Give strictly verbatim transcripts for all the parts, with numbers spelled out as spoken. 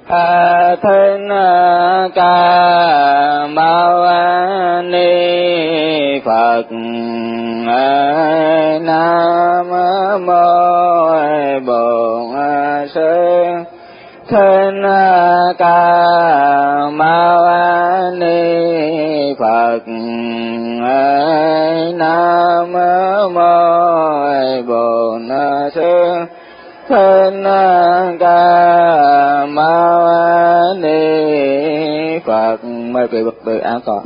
A Thân Ca Mâu Ni Phật. Nam Mô Bổn Sư Thích Ca Mâu Ni Phật. Nam Mô Bổn Sư Thích Ca Mâu Ni Phật. Mời quý bậc từ an toàn.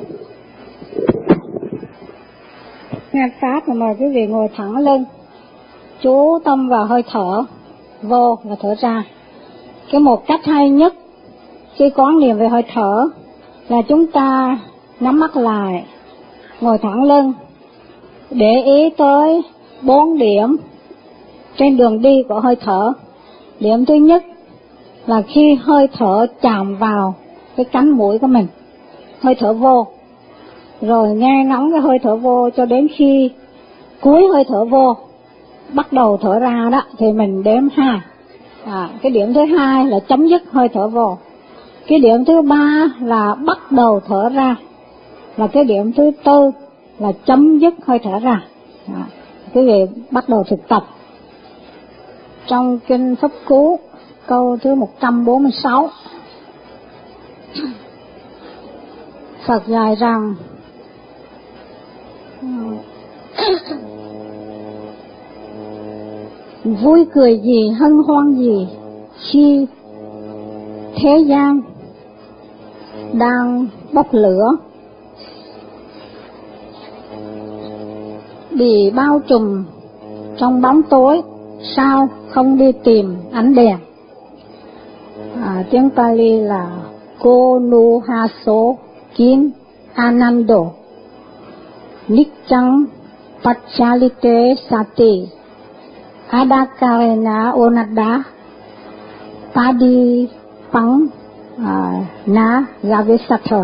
Nghe pháp và mời quý vị ngồi thẳng lưng, chú tâm vào hơi thở vô và thở ra. Cái một cách hay nhất khi quán niệm về hơi thở là chúng ta nhắm mắt lại, ngồi thẳng lưng, để ý tới bốn điểm trên đường đi của hơi thở. Điểm thứ nhất là khi hơi thở chạm vào cái cánh mũi của mình, hơi thở vô, rồi nghe ngóng cái hơi thở vô cho đến khi cuối hơi thở vô bắt đầu thở ra đó thì mình đếm hai. À, cái điểm thứ hai là chấm dứt hơi thở vô. Cái điểm thứ ba là bắt đầu thở ra. Và cái điểm thứ tư là chấm dứt hơi thở ra. À, quý vị bắt đầu thực tập. Trong kinh Pháp Cú câu thứ một trăm bốn mươi sáu, Phật dạy rằng vui cười gì, hân hoan gì khi thế gian đang bốc lửa, bị bao trùm trong bóng tối, sao không đi tìm ánh đèn. À, tiếng Pali là Ko nu haso kin anando Nichang Pachalite Sati Adakarena Onada Padi Pang Na Gavesatha.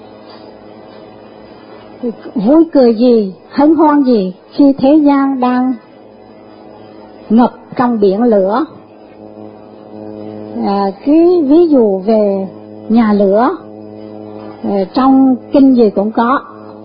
Vui cười gì, hân hoan gì khi thế gian đang ngập trong biển lửa. À, cái ví dụ về nhà lửa à, trong kinh gì cũng có.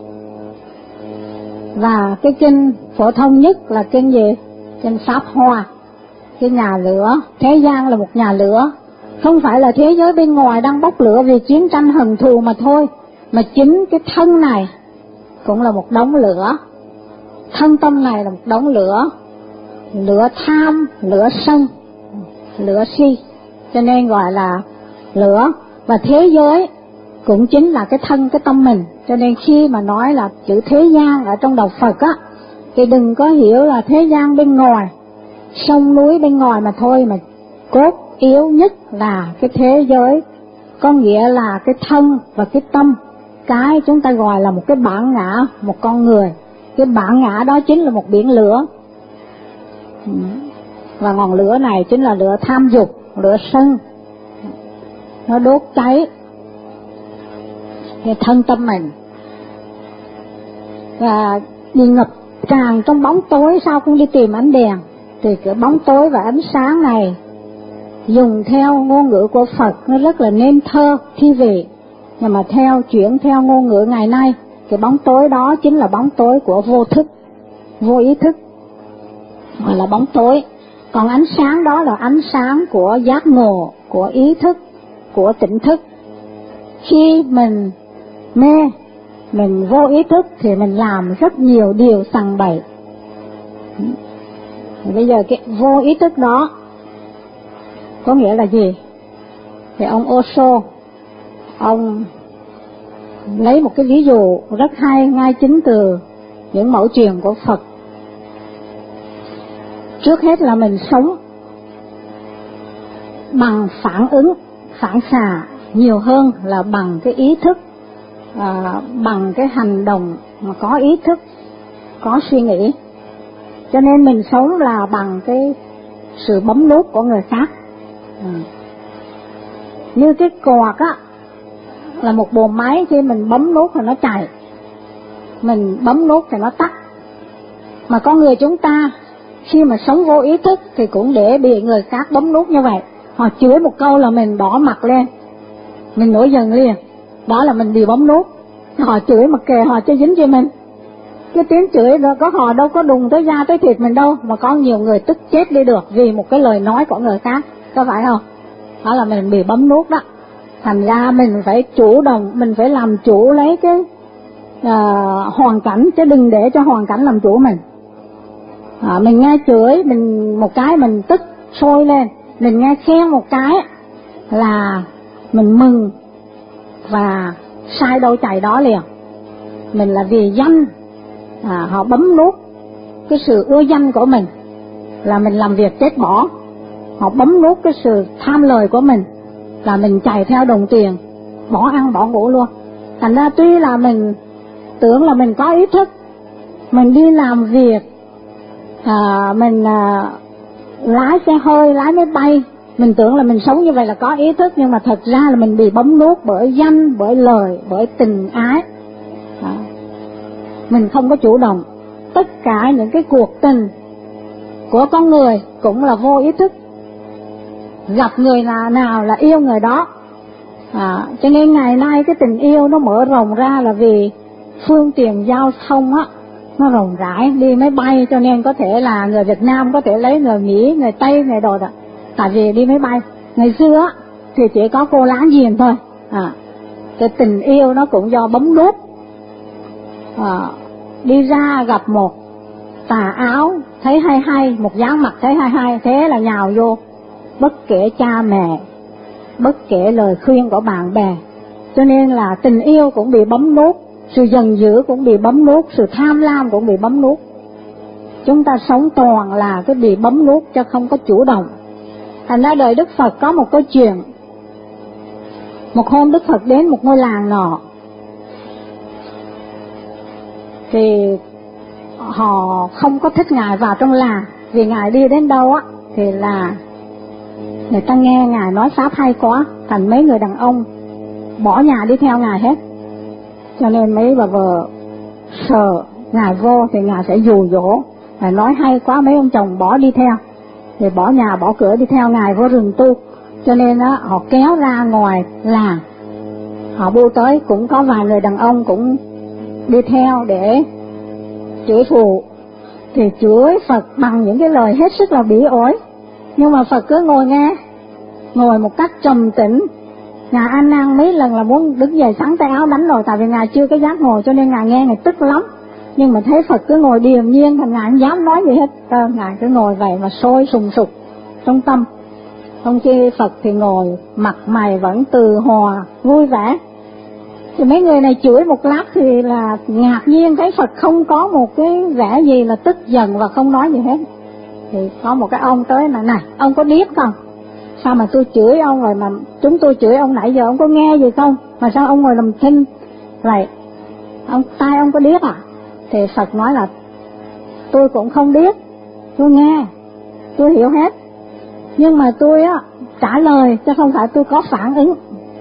Và cái kinh phổ thông nhất là kinh gì? Kinh Pháp Hoa. Cái nhà lửa, thế gian là một nhà lửa. Không phải là thế giới bên ngoài đang bốc lửa vì chiến tranh hận thù mà thôi, mà chính cái thân này cũng là một đống lửa. Thân tâm này là một đống lửa. Lửa tham, lửa sân, lửa si, cho nên gọi là lửa. Và thế giới cũng chính là cái thân, cái tâm mình. Cho nên khi mà nói là chữ thế gian ở trong đạo Phật á, thì đừng có hiểu là thế gian bên ngoài, sông núi bên ngoài mà thôi, mà cốt yếu nhất là cái thế giới, có nghĩa là cái thân và cái tâm, cái chúng ta gọi là một cái bản ngã, một con người. Cái bản ngã đó chính là một biển lửa. Và ngọn lửa này chính là lửa tham dục, lửa sân. Nó đốt cháy cái thân tâm mình. Và đi ngập tràn trong bóng tối, sao không đi tìm ánh đèn. Thì cái bóng tối và ánh sáng này, dùng theo ngôn ngữ của Phật, nó rất là nên thơ, thi vị. Nhưng mà theo chuyển theo ngôn ngữ ngày nay, cái bóng tối đó chính là bóng tối của vô thức, vô ý thức, gọi là bóng tối. Còn ánh sáng đó là ánh sáng của giác ngộ, của ý thức, của tỉnh thức. Khi mình mê, mình vô ý thức thì mình làm rất nhiều điều sằng bậy. Bây giờ cái vô ý thức đó có nghĩa là gì? Thì ông Osho, ông lấy một cái ví dụ rất hay, ngay chính từ những mẫu truyền của Phật. Trước hết là mình sống bằng phản ứng, phản xạ nhiều hơn là bằng cái ý thức, à, bằng cái hành động mà có ý thức, có suy nghĩ. Cho nên mình sống là bằng cái sự bấm nút của người khác. À. Như cái quạt á, là một bộ máy, khi mình bấm nút thì nó chạy, mình bấm nút thì nó tắt. Mà con người chúng ta khi mà sống vô ý thức thì cũng để bị người khác bấm nút như vậy. Họ chửi một câu là mình đỏ mặt lên, mình nổi giận liền, đó là mình bị bấm nút. Họ chửi mà kệ họ cho dính cho mình. Cái tiếng chửi đó có họ đâu có đùng tới da tới thịt mình đâu, mà có nhiều người tức chết đi được vì một cái lời nói của người khác, có phải không? Đó là mình bị bấm nút đó. Thành ra mình phải chủ động, mình phải làm chủ lấy cái uh, hoàn cảnh, chứ đừng để cho hoàn cảnh làm chủ mình. À, mình nghe chửi mình một cái mình tức sôi lên, mình nghe khen một cái là mình mừng và sai đâu chạy đó liền. Mình là vì danh, à, họ bấm nút cái sự ưa danh của mình là mình làm việc chết bỏ. Họ bấm nút cái sự tham lời của mình là mình chạy theo đồng tiền, bỏ ăn bỏ ngủ luôn. Thành ra tuy là mình tưởng là mình có ý thức, mình đi làm việc, à, mình à, lái xe hơi, lái máy bay, mình tưởng là mình sống như vậy là có ý thức, nhưng mà thật ra là mình bị bấm nút bởi danh, bởi lời, bởi tình ái. Đó. Mình không có chủ động. Tất cả những cái cuộc tình của con người cũng là vô ý thức, gặp người là nào là yêu người đó. À, cho nên ngày nay cái tình yêu nó mở rộng ra là vì phương tiện giao thông á, nó rộng rãi, đi máy bay, cho nên có thể là người Việt Nam có thể lấy người Mỹ, người Tây, người đồ đó, tại vì đi máy bay. Ngày xưa á thì chỉ có cô láng giềng thôi. À, cái tình yêu nó cũng do bấm nút. À, đi ra gặp một tà áo thấy hay hay, một dáng mặt thấy hay hay, thế là nhào vô, bất kể cha mẹ, bất kể lời khuyên của bạn bè. Cho nên là tình yêu cũng bị bấm nút, sự giận dữ cũng bị bấm nút, sự tham lam cũng bị bấm nút. Chúng ta sống toàn là cái bị bấm nút chứ không có chủ động. Thành ra đời Đức Phật có một câu chuyện. Một hôm Đức Phật đến một ngôi làng nọ, thì họ không có thích Ngài vào trong làng, vì Ngài đi đến đâu á thì là người ta nghe Ngài nói pháp hay quá, thành mấy người đàn ông bỏ nhà đi theo Ngài hết. Cho nên mấy bà vợ sợ Ngài vô thì Ngài sẽ dụ dỗ, Ngài nói hay quá mấy ông chồng bỏ đi theo, thì bỏ nhà bỏ cửa đi theo Ngài vô rừng tu. Cho nên á họ kéo ra ngoài làng, họ bu tới, cũng có vài người đàn ông cũng đi theo để chửi phụ, thì chửi Phật bằng những cái lời hết sức là bỉ ổi. Nhưng mà Phật cứ ngồi nghe, ngồi một cách trầm tĩnh. Ngài ăn năn mấy lần là muốn đứng dậy sắn tay áo đánh rồi, tại vì Ngài chưa có dám ngồi, cho nên Ngài nghe Ngài tức lắm. Nhưng mà thấy Phật cứ ngồi điềm nhiên, thành Ngài không dám nói gì hết. À, Ngài cứ ngồi vậy mà sôi sùng sục trong tâm. Trong khi Phật thì ngồi mặt mày vẫn từ hòa vui vẻ. Thì mấy người này chửi một lát thì là ngạc nhiên thấy Phật không có một cái vẻ gì là tức giận và không nói gì hết. Thì có một cái ông tới là, này ông có điếc không? Sao mà tôi chửi ông rồi mà chúng tôi chửi ông nãy giờ ông có nghe gì không? Mà sao ông ngồi làm thinh vậy? Ông tai ông có điếc à? Thì Phật nói là tôi cũng không điếc, tôi nghe, tôi hiểu hết, nhưng mà tôi á trả lời chứ không phải tôi có phản ứng.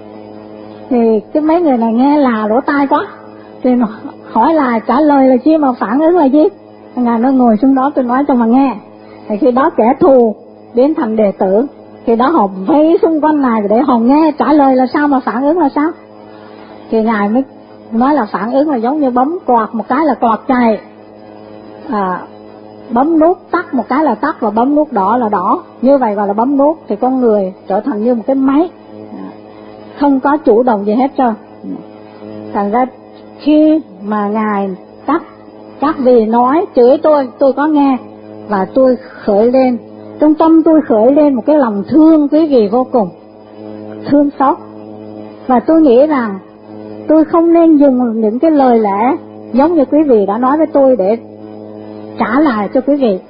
Thì cái mấy người này nghe là lỗ tai quá, thì hỏi là trả lời là chi mà phản ứng là gì? Ngài nó ngồi xuống đó tôi nói cho mà nghe. Thì khi đó kẻ thù biến thành đệ tử, thì đó họ vây xung quanh Ngài để họ nghe trả lời là sao mà phản ứng là sao. Thì Ngài mới nói là phản ứng là giống như bấm quạt một cái là quạt chạy, à, bấm nút tắt một cái là tắt, và bấm nút đỏ là đỏ. Như vậy gọi là bấm nút. Thì con người trở thành như một cái máy, không có chủ động gì hết trơn. Thành ra khi mà Ngài các các vị nói chửi tôi, tôi có nghe, và tôi khởi lên, trong tâm tôi khởi lên một cái lòng thương quý vị vô cùng, thương xót. Và tôi nghĩ rằng tôi không nên dùng những cái lời lẽ giống như quý vị đã nói với tôi để trả lại cho quý vị.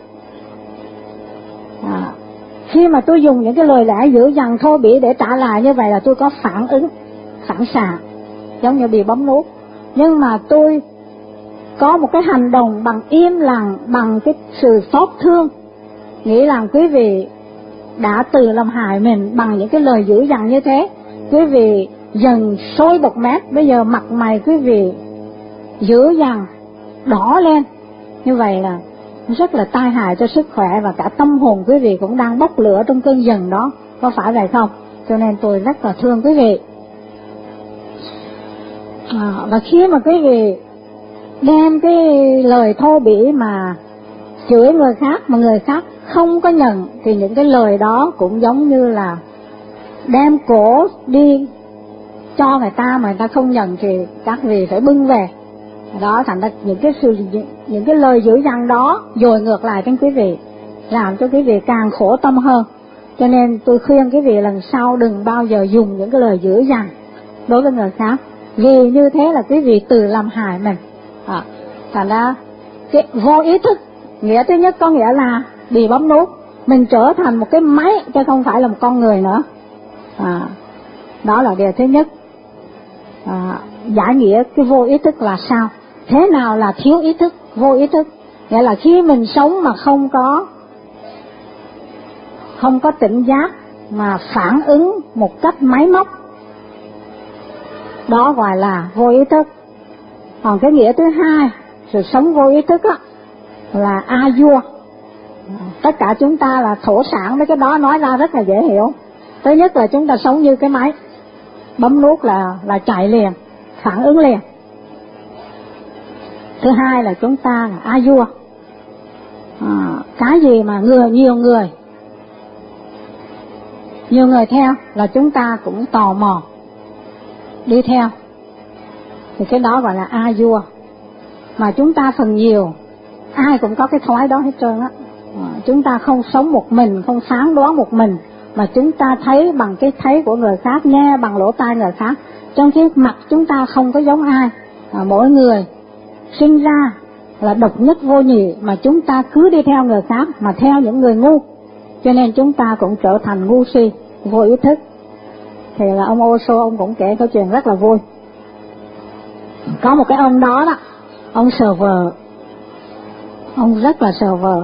À, khi mà tôi dùng những cái lời lẽ dữ dằn thô bỉ để trả lại như vậy là tôi có phản ứng, phản xạ, giống như bị bấm nút. Nhưng mà tôi có một cái hành động bằng im lặng, bằng cái sự xót thương, nghĩ rằng quý vị đã tự làm hại mình bằng những cái lời dữ dằn như thế. Quý vị dần sôi bọt mép, bây giờ mặt mày quý vị dữ dằn, đỏ lên, như vậy là rất là tai hại cho sức khỏe, và cả tâm hồn quý vị cũng đang bốc lửa trong cơn giận đó. có phải vậy không? Cho nên tôi rất là thương quý vị. À, và khi mà quý vị đem cái lời thô bỉ mà chửi người khác mà người khác không có nhận, thì những cái lời đó cũng giống như là đem cổ đi cho người ta mà người ta không nhận, thì các vị phải bưng về. Đó, thành ra những cái sự những cái lời dữ dằn đó dội ngược lại đến quý vị, làm cho quý vị càng khổ tâm hơn. Cho nên tôi khuyên quý vị lần sau đừng bao giờ dùng những cái lời dữ dằn đối với người khác, vì như thế là quý vị tự làm hại mình. À, thành ra cái vô ý thức, nghĩa thứ nhất có nghĩa là bị bấm nút, mình trở thành một cái máy chứ không phải là một con người nữa. À, đó là điều thứ nhất. À, giải nghĩa cái vô ý thức là sao? Thế nào là thiếu ý thức, vô ý thức? Nghĩa là khi mình sống mà không có không có tỉnh giác, mà phản ứng một cách máy móc, đó gọi là vô ý thức. Còn cái nghĩa thứ hai, sự sống vô ý thức á, là a vua. Tất cả chúng ta là thổ sản, mấy cái đó nói ra rất là dễ hiểu. Thứ nhất là chúng ta sống như cái máy, bấm nút là là chạy liền, phản ứng liền. Thứ hai là chúng ta là a vua. À, cái gì mà người nhiều người nhiều người theo là chúng ta cũng tò mò đi theo, thì cái đó gọi là a vua. Mà chúng ta phần nhiều ai cũng có cái thói đó hết trơn á. À, chúng ta không sống một mình, không phán đoán một mình, mà chúng ta thấy bằng cái thấy của người khác, nghe bằng lỗ tai người khác. Trong cái mặt chúng ta không có giống ai. À, mỗi người sinh ra là độc nhất vô nhị, mà chúng ta cứ đi theo người khác, mà theo những người ngu, cho nên chúng ta cũng trở thành ngu si, vô ý thức. Thì là ông Osho ông cũng kể câu chuyện rất là vui. Có một cái ông đó đó, ông sờ vợ, ông rất là sờ vợ.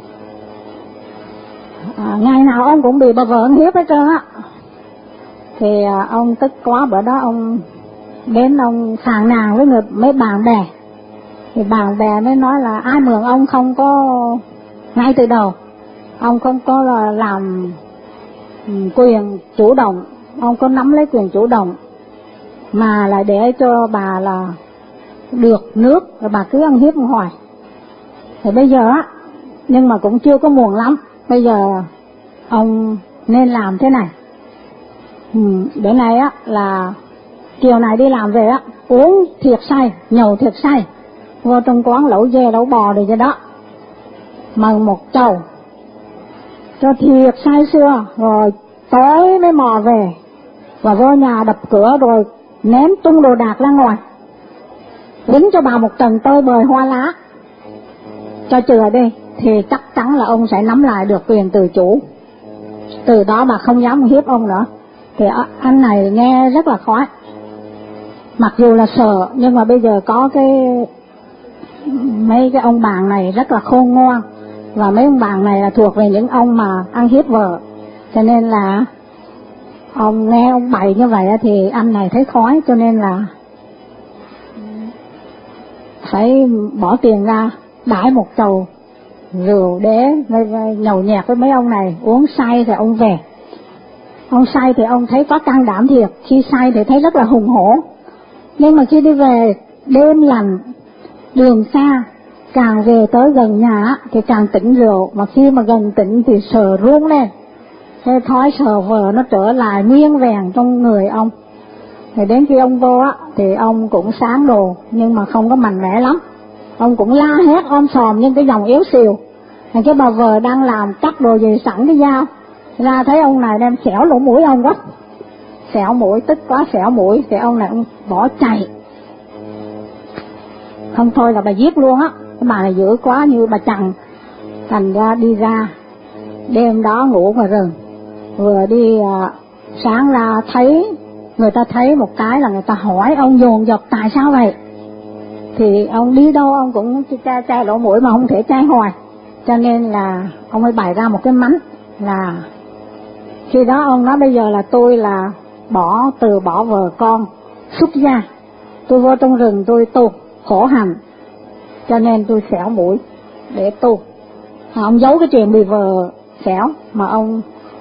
À, ngày nào ông cũng bị bà vợ ăn hiếp hết trơn á. Thì à, ông tức quá, bữa đó ông đến ông phàn nàn với người mấy bạn bè. Thì bạn bè mới nói là ai mượn ông không có ngay từ đầu, ông không có là làm quyền chủ động, ông có nắm lấy quyền chủ động, mà lại để cho bà là được nước, rồi bà cứ ăn hiếp hoài. Thì bây giờ á, nhưng mà cũng chưa có muộn lắm, bây giờ ông nên làm thế này. Ừ, bữa nay á là chiều này đi làm về á, uống thiệt say, nhậu thiệt say, vô trong quán lẩu dê lẩu bò rồi vậy đó, mần một chầu cho thiệt say sưa, rồi tối mới mò về, và vô nhà đập cửa rồi ném tung đồ đạc ra ngoài, đánh cho bà một trận tơi bời hoa lá cho chừa đi, thì chắc chắn là ông sẽ nắm lại được quyền tự chủ. Từ đó bà không dám hiếp ông nữa. Thì anh này nghe rất là khoái, mặc dù là sợ, nhưng mà bây giờ có cái mấy cái ông bạn này rất là khôn ngoan, và mấy ông bạn này là thuộc về những ông mà ăn hiếp vợ, cho nên là ông nghe ông bày như vậy thì anh này thấy khoái, cho nên là phải bỏ tiền ra đãi một chầu rượu để nhậu nhẹt với mấy ông này. Uống say thì ông về, ông say thì ông thấy có can đảm thiệt, khi say thì thấy rất là hùng hổ, nhưng mà khi đi về đêm lành đường xa, càng về tới gần nhà thì càng tỉnh rượu, mà khi mà gần tỉnh thì sờ run lên, thế thói sờ vợ nó trở lại nguyên vẹn trong người ông. Thì đến khi ông vô á thì ông cũng sáng đồ, nhưng mà không có mạnh mẽ lắm, ông cũng la hét om sòm nhưng cái giọng yếu xìu. Thì cái bà vợ đang làm cắt đồ gì sẵn cái dao ra, thấy ông này đem xẻo lỗ mũi ông quá, xẻo mũi, tức quá xẻo mũi, thì ông này ông bỏ chạy, không thôi là bà giết luôn á. Cái bà này dữ quá như bà chằn, thành ra đi ra đêm đó ngủ ngoài rừng, vừa đi à, sáng ra thấy người ta thấy một cái là người ta hỏi ông dồn dập tại sao vậy, thì ông đi đâu ông cũng chai chai lỗ mũi mà không thể chai hoài, cho nên là ông mới bày ra một cái mánh là khi đó ông nói bây giờ là tôi là bỏ từ bỏ vợ con xuất gia, tôi vô trong rừng tôi tu khổ hạnh, cho nên tôi xẻo mũi để tu. À, ông giấu cái chuyện bị vợ xẻo, mà ông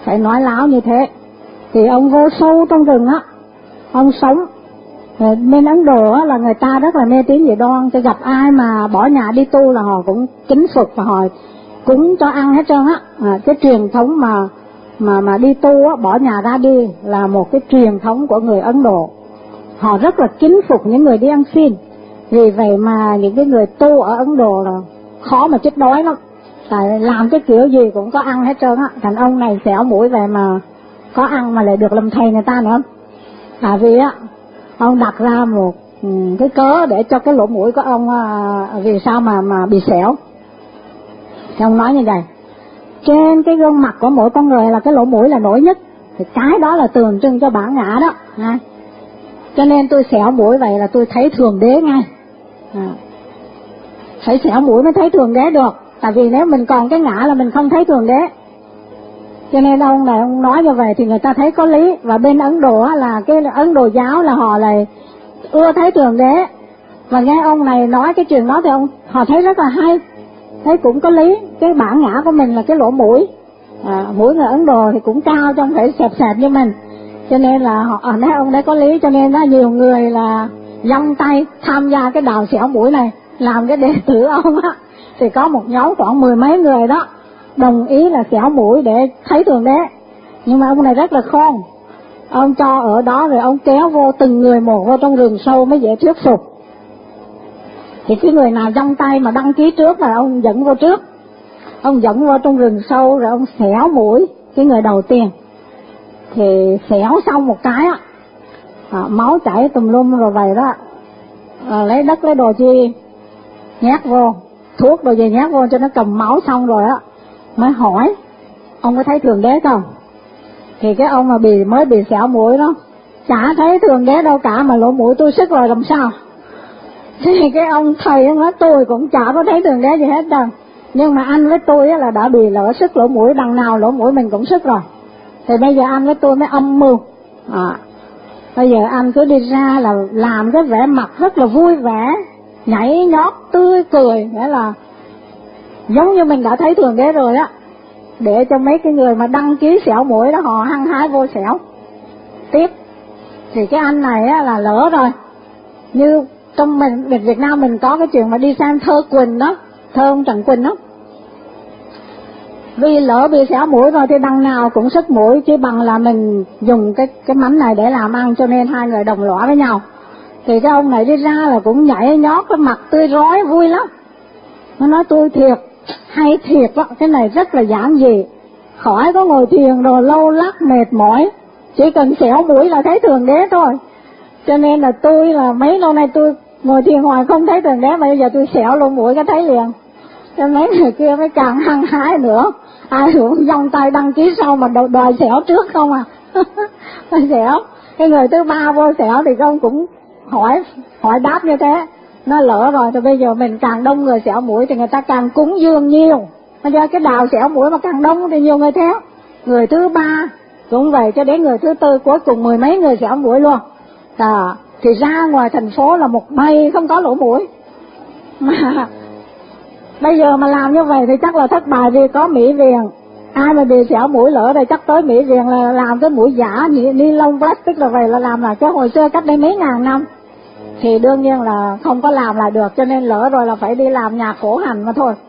phải nói láo như thế. Thì ông vô sâu trong rừng á, ông sống. Bên Ấn Độ á, là người ta rất là mê tín dị đoan, cho gặp ai mà bỏ nhà đi tu là họ cũng kính phục và họ cúng cho ăn hết trơn á. À, cái truyền thống mà mà mà đi tu á, bỏ nhà ra đi là một cái truyền thống của người Ấn Độ. Họ rất là kính phục những người đi ăn xin. Vì vậy mà những cái người tu ở Ấn Độ là khó mà chết đói lắm. Tại làm cái kiểu gì cũng có ăn hết trơn á. Thành ông này xẻo mũi về mà có ăn mà lại được làm thầy người ta nữa. Tại vì á, ông đặt ra một cái cớ để cho cái lỗ mũi của ông à, vì sao mà mà bị xẻo. Thì ông nói như vậy: trên cái gương mặt của mỗi con người là cái lỗ mũi là nổi nhất, thì cái đó là tượng trưng cho bản ngã đó. À, cho nên tôi xẻo mũi vậy là tôi thấy Thượng Đế ngay. À, phải xẻo mũi mới thấy Thượng Đế được. Tại vì nếu mình còn cái ngã là mình không thấy Thượng Đế. Cho nên ông này ông nói như vậy thì người ta thấy có lý. Và bên Ấn Độ á, là cái Ấn Độ giáo là họ lại ưa thấy Thượng Đế. Và nghe ông này nói cái chuyện đó thì ông họ thấy rất là hay, thấy cũng có lý. Cái bản ngã của mình là cái lỗ mũi. À, mũi người Ấn Độ thì cũng cao, trong phải xẹp xẹp như mình. Cho nên là họ nói ông đấy có lý. Cho nên là nhiều người là dâng tay tham gia cái đào xẻo mũi này, làm cái đệ tử ông á. Thì có một nhóm khoảng mười mấy người đó đồng ý là xẻo mũi để thấy Thượng Đế. Nhưng mà ông này rất là khôn. Ông cho ở đó rồi ông kéo vô từng người một vô trong rừng sâu mới dễ thuyết phục. Thì cái người nào dâng tay mà đăng ký trước là ông dẫn vô trước. Ông dẫn vô trong rừng sâu rồi ông xẻo mũi cái người đầu tiên. Thì xẻo xong một cái á, à, máu chảy tùm lum rồi vậy đó. À, lấy đất lấy đồ chi nhét vô, thuốc đồ gì nhét vô cho nó cầm máu xong rồi á, mới hỏi ông có thấy Thượng Đế không? Thì cái ông mà bị mới bị xẻo mũi đó chả thấy Thượng Đế đâu cả, mà lỗ mũi tôi sức rồi làm sao? Thì cái ông thầy nói tôi cũng chả có thấy Thượng Đế gì hết đâu, nhưng mà anh với tôi là đã bị lỡ sức lỗ mũi, đằng nào lỗ mũi mình cũng sức rồi. Thì bây giờ anh với tôi mới âm mưu. À, bây giờ anh cứ đi ra là làm cái vẻ mặt rất là vui vẻ, nhảy nhót tươi cười, nghĩa là giống như mình đã thấy Thượng Đế rồi á, để cho mấy cái người mà đăng ký xẻo mũi đó họ hăng hái vô xẻo tiếp. Thì cái anh này á là lỡ rồi. Như trong mình Việt Nam mình có cái chuyện mà đi xem thơ Quỳnh đó, thơ ông Trần Quỳnh đó. Vì lỡ bị xẻo mũi rồi thì đằng nào cũng sức mũi, chứ bằng là mình dùng cái cái mắm này để làm ăn, cho nên hai người đồng lõa với nhau. Thì cái ông này đi ra là cũng nhảy nhót, cái mặt tươi rói vui lắm. Nó nói tôi thiệt, hay thiệt đó, cái này rất là giản dị, khỏi có ngồi thiền rồi lâu lắc mệt mỏi, chỉ cần xẻo mũi là thấy Thượng Đế thôi. Cho nên là tôi là mấy lâu nay tôi ngồi thiền hoài không thấy Thượng Đế, mà bây giờ tôi xẻo lỗ mũi cái thấy liền. Cho mấy người kia mới càng hăng hái nữa, ai cũng dòng tay đăng ký sau mà đòi xẻo trước không à. Xẻo, cái người thứ ba vô xẻo thì ông cũng hỏi hỏi đáp như thế. Nó lỡ rồi thì bây giờ mình càng đông người xẻo mũi thì người ta càng cúng dường nhiều. Bây giờ cái đào xẻo mũi mà càng đông thì nhiều người theo. Người thứ ba cũng vậy, cho đến người thứ tư, cuối cùng mười mấy người xẻo mũi luôn. À, thì ra ngoài thành phố là một bầy không có lỗ mũi. Mà bây giờ mà làm như vậy thì chắc là thất bại, vì có Mỹ Viền. Ai mà bị xẻo mũi lỡ rồi chắc tới Mỹ Viền là làm cái mũi giả ni lông plastic là vậy, là làm là cái hồi xưa cách đây mấy ngàn năm. Thì đương nhiên là không có làm lại được, cho nên lỡ rồi là phải đi làm nhà khổ hành mà thôi.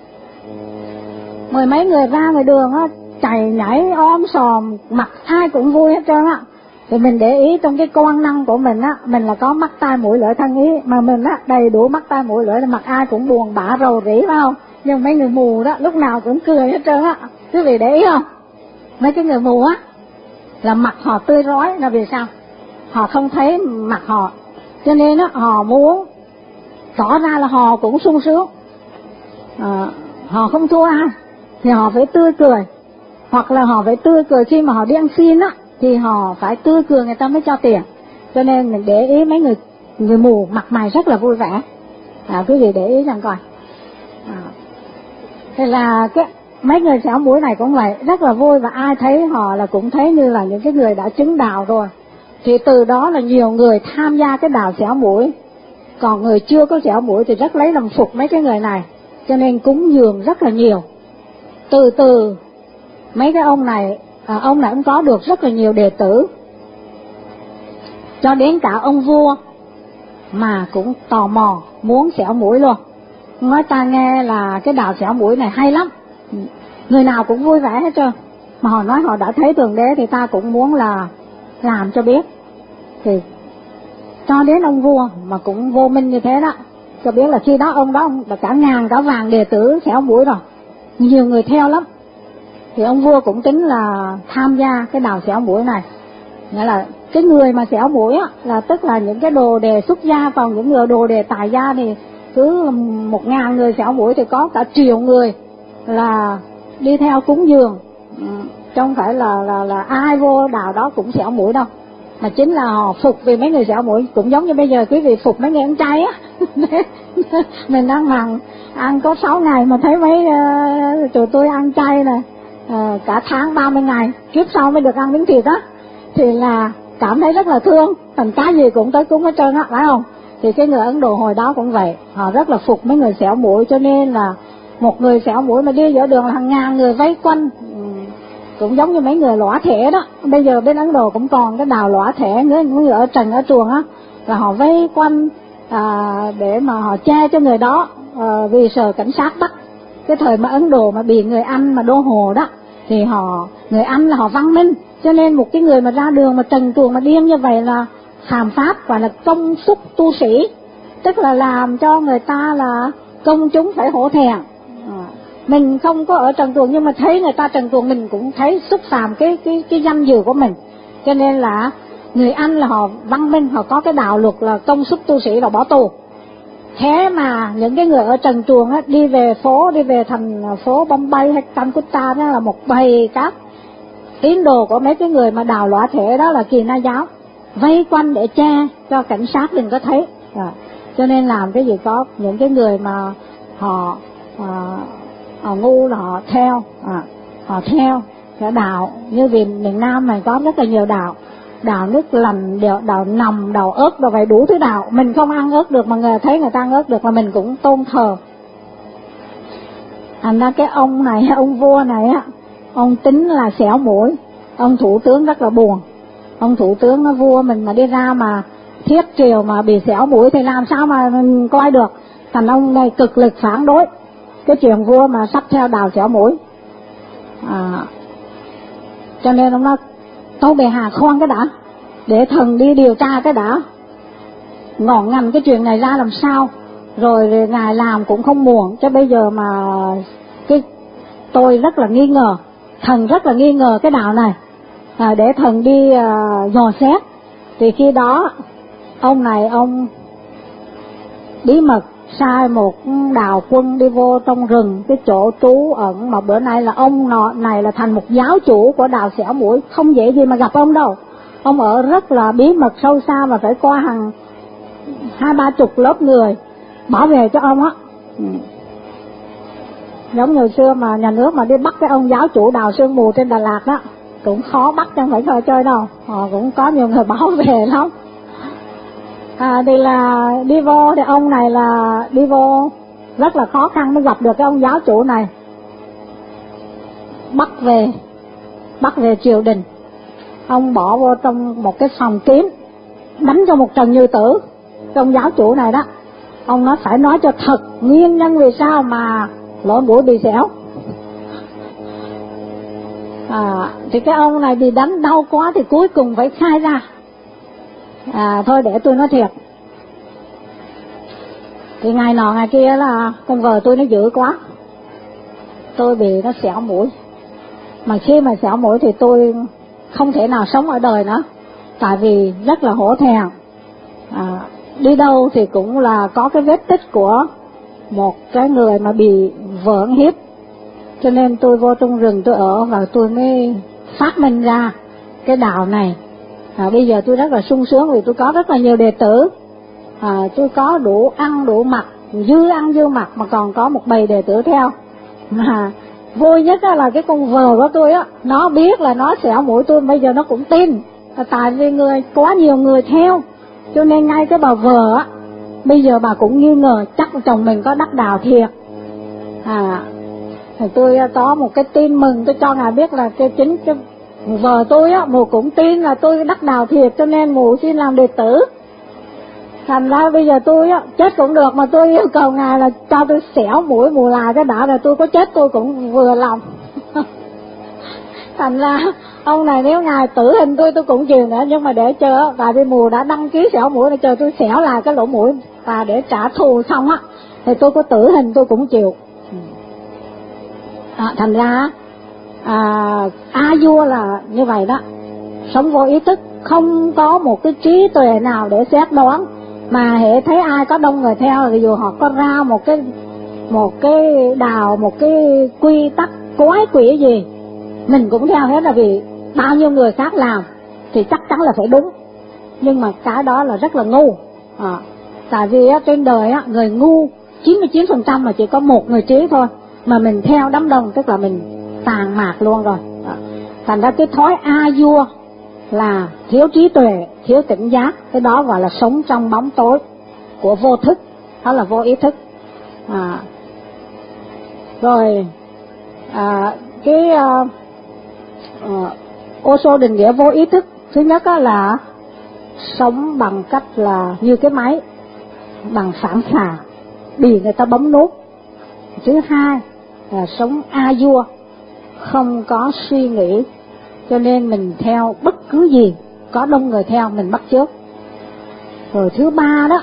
Mười mấy người ra ngoài đường á, chạy nhảy om sòm, mặt ai cũng vui hết trơn á. Thì mình để ý trong cái công năng của mình á, mình là có mắt tai mũi lưỡi thân ý, mà mình á đầy đủ mắt tai mũi lưỡi, mặt ai cũng buồn bã rầu rĩ phải không? Nhưng mấy người mù đó lúc nào cũng cười hết trơn á. Quý vị để ý không? Mấy cái người mù á là mặt họ tươi rói là vì sao? Họ không thấy mặt họ, cho nên á họ muốn tỏ ra là họ cũng sung sướng. À, họ không thua ai thì họ phải tươi cười, hoặc là họ phải tươi cười khi mà họ đi ăn xin á, thì họ phải tươi cười người ta mới cho tiền. Cho nên mình để ý mấy người người mù mặt mày rất là vui vẻ. À, quý vị để ý rằng coi. À, thế là cái mấy người xẻo mũi này cũng vậy, rất là vui, và ai thấy họ là cũng thấy như là những cái người đã chứng đạo rồi. Thì từ đó là nhiều người tham gia cái đào xẻo mũi. Còn người chưa có xẻo mũi thì rất lấy làm phục mấy cái người này, cho nên cúng dường rất là nhiều. Từ từ mấy cái ông này à, ông này ông có được rất là nhiều đệ tử, cho đến cả ông vua mà cũng tò mò muốn xẻo mũi luôn. Nói ta nghe là cái đạo xẻo mũi này hay lắm, người nào cũng vui vẻ hết trơn. Mà họ nói họ đã thấy Thượng Đế thì ta cũng muốn là làm cho biết. Thì cho đến ông vua mà cũng vô minh như thế đó, cho biết là khi đó ông đó ông đã cả ngàn cả vàng đệ tử xẻo mũi rồi, nhiều người theo lắm. Thì ông vua cũng tính là tham gia cái đạo xẻo mũi này. Nghĩa là cái người mà xẻo mũi á, là tức là những cái đồ đề xuất gia, còn những người đồ đề tài gia thì cứ một ngàn người xẻo mũi thì có cả triệu người là đi theo cúng dường. Ừ, chứ không phải là là là ai vô đạo đó cũng xẻo mũi đâu, mà chính là họ phục vì mấy người xẻo mũi. Cũng giống như bây giờ quý vị phục mấy người ăn chay á. Mình đang mặn ăn có sáu ngày mà thấy mấy uh, tụi tôi ăn chay này uh, cả tháng ba mươi ngày, kiếp sau mới được ăn miếng thịt á, thì là cảm thấy rất là thương, thành cái gì cũng tới cúng hết trơn á, phải không? Thì cái người Ấn Độ hồi đó cũng vậy, họ rất là phục mấy người xẻo mũi, cho nên là một người xẻo mũi mà đi giữa đường là hàng ngàn người vây quanh. Cũng giống như mấy người lõa thể đó, bây giờ bên Ấn Độ cũng còn cái đào lõa thể, người, người ở trần ở chuồng á, là họ vây quanh à, để mà họ che cho người đó, à, vì sợ cảnh sát bắt. Cái thời mà Ấn Độ mà bị người Anh mà đô hồ đó, thì họ người Anh là họ văn minh, cho nên một cái người mà ra đường mà trần truồng mà điên như vậy là phạm pháp, gọi là công xúc tu sĩ, tức là làm cho người ta là công chúng phải hổ thẹn. À, mình không có ở trần truồng nhưng mà thấy người ta trần truồng mình cũng thấy xúc phạm cái cái cái danh dự của mình. Cho nên là người Anh là họ văn minh, họ có cái đạo luật là công xúc tu sĩ là bỏ tù. Thế mà những cái người ở trần truồng á, đi về phố, đi về thành phố Bombay hay Calcutta đó là một bầy các tín đồ của mấy cái người mà đào lõa thể đó là Kỳ Na giáo, vây quanh để che cho cảnh sát đừng có thấy. À, cho nên làm cái gì có những cái người mà họ, à, họ ngu là họ theo, à, họ theo cái đạo. Như vì miền Nam này có rất là nhiều đạo, đạo nước lành, đạo, đạo nằm, đạo ớt, đồ vậy đủ thứ đạo. Mình không ăn ớt được mà người thấy người ta ăn ớt được mà mình cũng tôn thờ. Thành ra cái ông này, ông vua này á, ông tính là xẻo mũi. Ông thủ tướng rất là buồn. Ông thủ tướng nó vua mình mà đi ra mà thiết triều mà bị xẻo mũi thì làm sao mà mình coi được. Thành ông này cực lực phản đối cái chuyện vua mà sắp theo đạo xẻo mũi. À, cho nên ông nói Tâu bệ hạ khoan cái đã, để thần đi điều tra cái đã, ngọn ngành cái chuyện này ra làm sao. Rồi, rồi ngài làm cũng không muộn, chứ bây giờ mà cái tôi rất là nghi ngờ, thần rất là nghi ngờ cái đạo này, à, để thần đi à, dò xét. Thì khi đó ông này ông bí mật sai một đạo quân đi vô trong rừng, cái chỗ trú ẩn mà bữa nay là ông nọ này là thành một giáo chủ của đạo xẻo mũi, không dễ gì mà gặp ông đâu. Ông ở rất là bí mật sâu xa và phải qua hàng hai ba chục lớp người bảo vệ cho ông á. Ừ. Giống như xưa mà nhà nước mà đi bắt cái ông giáo chủ đào sương mù trên Đà Lạt đó, cũng khó bắt, chẳng phải thôi chơi đâu, họ cũng có nhiều người bảo vệ lắm. À, thì là đi vô, thì ông này là đi vô rất là khó khăn mới gặp được cái ông giáo chủ này, bắt về, bắt về triều đình. Ông bỏ vô trong một cái phòng kín, đánh cho một trận như tử. Cái ông giáo chủ này đó, ông nói phải nói cho thật nguyên nhân vì sao mà lỗ mũi bị xẻo. À, thì cái ông này bị đánh đau quá thì cuối cùng phải khai ra. À, thôi để tôi nói thiệt. Thì ngày nọ ngày kia là con vợ tôi nó dữ quá, tôi bị nó xẻo mũi. Mà khi mà xẻo mũi thì tôi không thể nào sống ở đời nữa, tại vì rất là hổ thẹn. À, đi đâu thì cũng là có cái vết tích của một cái người mà bị vợ hiếp. Cho nên tôi vô trong rừng tôi ở và tôi mới phát minh ra cái đạo này. À, bây giờ tôi rất là sung sướng vì tôi có rất là nhiều đệ tử. À, tôi có đủ ăn đủ mặc, dư ăn dư mặc mà còn có một bầy đệ tử theo. Mà vui nhất là cái con vợ của tôi á, nó biết là nó xẻo mũi tôi, bây giờ nó cũng tin. À, tại vì người quá nhiều người theo, cho nên ngay cái bà vợ á, bây giờ bà cũng nghi ngờ chắc chồng mình có đắc đạo thiệt. À, thì tôi có một cái tin mừng, tôi cho ngài biết là cái chính cái Vợ tôi á, mụ cũng tin là tôi đắc đạo thiệt, cho nên mụ xin làm đệ tử. Thành ra bây giờ tôi á, chết cũng được, mà tôi yêu cầu Ngài là cho tôi xẻo mũi mù lại cái đã, rồi tôi có chết tôi cũng vừa lòng. Thành ra ông này nếu Ngài tử hình tôi tôi cũng chịu nữa, nhưng mà để chờ, tại vì mù đã đăng ký xẻo mũi, để chờ tôi xẻo lại cái lỗ mũi và để trả thù xong á, thì tôi có tử hình tôi cũng chịu. À, thành ra à, A Vua là như vậy đó, sống vô ý thức, không có một cái trí tuệ nào để xét đoán, mà hệ thấy ai có đông người theo, ví dụ họ có ra một cái một cái đào, một cái quy tắc quái quỷ gì, mình cũng theo hết, là vì bao nhiêu người khác làm thì chắc chắn là phải đúng. Nhưng mà cái đó là rất là ngu. À, tại vì á, trên đời á, người ngu chín mươi chín phần trăm là chỉ có một người trí thôi, mà mình theo đám đông tức là mình tàn mạc luôn rồi. À, thành ra cái thói A Vua là thiếu trí tuệ, thiếu tỉnh giác, cái đó gọi là sống trong bóng tối của vô thức, đó là vô ý thức. À, rồi à, cái uh, uh, ô số định nghĩa vô ý thức thứ nhất là sống bằng cách là như cái máy, bằng phản xạ, bị người ta bấm nút. Thứ hai là sống A Vua, không có suy nghĩ, cho nên mình theo bất cứ gì, có đông người theo mình bắt chước. Rồi thứ ba đó,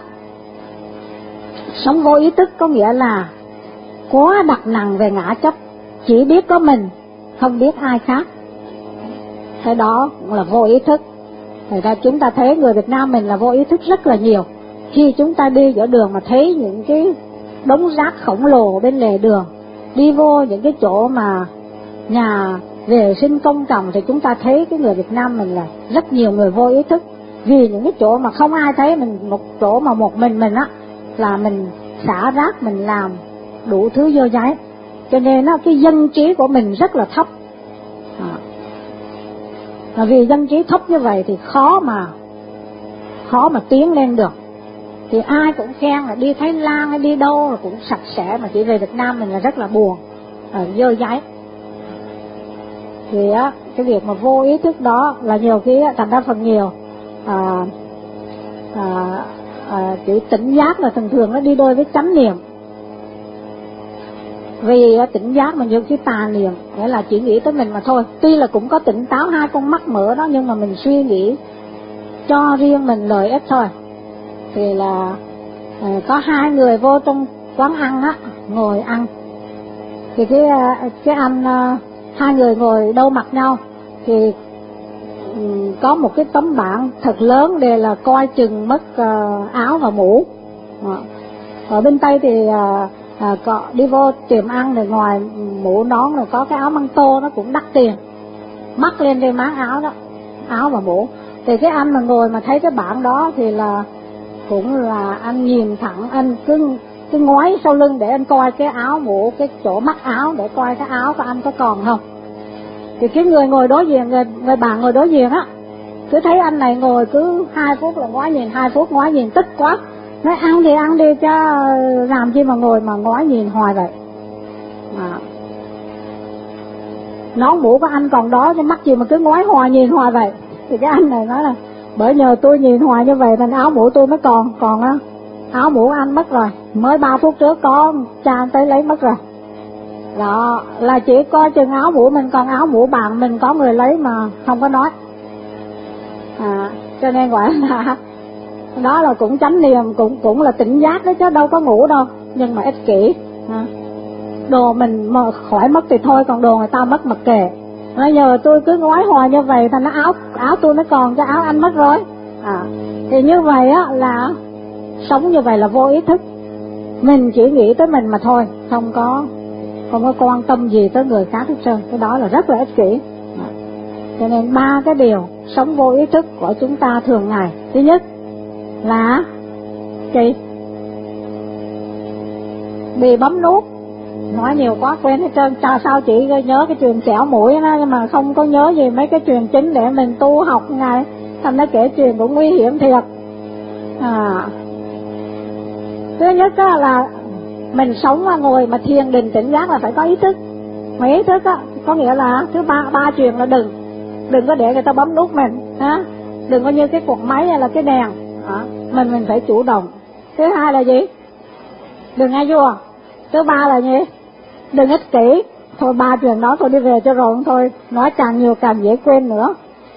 sống vô ý thức có nghĩa là quá đặt nặng về ngã chấp, chỉ biết có mình, không biết ai khác. Cái đó là vô ý thức. Thật ra chúng ta thấy người Việt Nam mình là vô ý thức rất là nhiều. Khi chúng ta đi giữa đường mà thấy những cái đống rác khổng lồ bên lề đường, đi vô những cái chỗ mà nhà vệ sinh công cộng, thì chúng ta thấy cái người Việt Nam mình là rất nhiều người vô ý thức. Vì những cái chỗ mà không ai thấy mình, một chỗ mà một mình mình á, là mình xả rác, mình làm đủ thứ vô giấy, cho nên á, cái dân trí của mình rất là thấp. À, và vì dân trí thấp như vậy thì khó mà khó mà tiến lên được. Thì ai cũng khen là đi Thái Lan hay đi đâu là cũng sạch sẽ, mà chỉ về Việt Nam mình là rất là buồn, à, dơ giấy. Thì á, cái việc mà vô ý thức đó là nhiều khi á, thành ra phần nhiều à, à, à, chữ tỉnh giác là thường thường nó đi đôi với chánh niệm. Vì á, tỉnh giác mà nhiều khi tà niệm, nghĩa là chỉ nghĩ tới mình mà thôi. Tuy là cũng có tỉnh táo, hai con mắt mở đó, nhưng mà mình suy nghĩ cho riêng mình lợi ích thôi. Thì là à, có hai người vô trong quán ăn á, ngồi ăn. Thì cái cái anh hai người ngồi đâu mặt nhau, thì um, có một cái tấm bảng thật lớn để là coi chừng mất uh, áo và mũ. À, ở bên Tây thì uh, uh, có, đi vô tiệm ăn thì ngoài mũ nón rồi có cái áo măng tô, nó cũng đắt tiền, mắc lên trên má áo đó, áo và mũ. Thì cái anh mà ngồi mà thấy cái bảng đó thì là cũng là anh nhìn thẳng, anh cứ cứ ngoái sau lưng để anh coi cái áo mũ, cái chỗ mắc áo, để coi cái áo của anh có còn không. Thì cái người ngồi đối diện, người, người bạn ngồi đối diện á, cứ thấy anh này ngồi cứ hai phút là ngoái nhìn, hai phút ngoái nhìn, tức quá, nói ăn thì ăn đi chứ làm chi mà ngồi mà ngoái nhìn hoài vậy. À, nón mũ của anh còn đó chứ mắc gì mà cứ ngoái hoài nhìn hoài vậy. Thì cái anh này nói là bởi nhờ tôi nhìn hoài như vậy nên áo mũ tôi mới còn, còn á áo mũ anh mất rồi, mới ba phút trước có cha anh tới lấy mất rồi. Đó là chỉ coi chừng áo mũ mình, còn áo mũ bạn mình có người lấy mà không có nói. À, cho nên gọi là đó là cũng chánh niệm, cũng cũng là tỉnh giác đó chứ đâu có ngủ đâu, nhưng mà ích kỷ. À, đồ mình mà khỏi mất thì thôi, còn đồ người ta mất mặc kệ. Bây giờ tôi cứ ngoái hoài như vậy thành nó áo áo tôi nó còn, cho áo anh mất rồi. À, thì như vậy á là sống như vậy là vô ý thức, mình chỉ nghĩ tới mình mà thôi, không có không có quan tâm gì tới người khác hết trơn. Cái đó là rất là ích kỷ. À, cho nên ba cái điều sống vô ý thức của chúng ta thường ngày. Thứ nhất là chị bị bấm nút, nói nhiều quá quên hết trơn. Chà, sao chị nhớ cái chuyện xẻo mũi đó, nhưng mà không có nhớ gì mấy cái chuyện chính để mình tu học ngày. Thành nó kể chuyện cũng nguy hiểm thiệt. À, thứ nhất đó là mình sống mà ngồi mà thiền định tỉnh giác là phải có ý thức. Mà ý thức á có nghĩa là thứ ba ba chuyện là đừng đừng có để người ta bấm nút mình ha, đừng có như cái quạt máy hay là cái đèn đó. mình mình phải chủ động. Thứ hai là gì? Đừng ai vua. Thứ ba là gì? Đừng ích kỷ. Thôi ba chuyện đó tôi đi về cho rồi, thôi nói càng nhiều càng dễ quên nữa.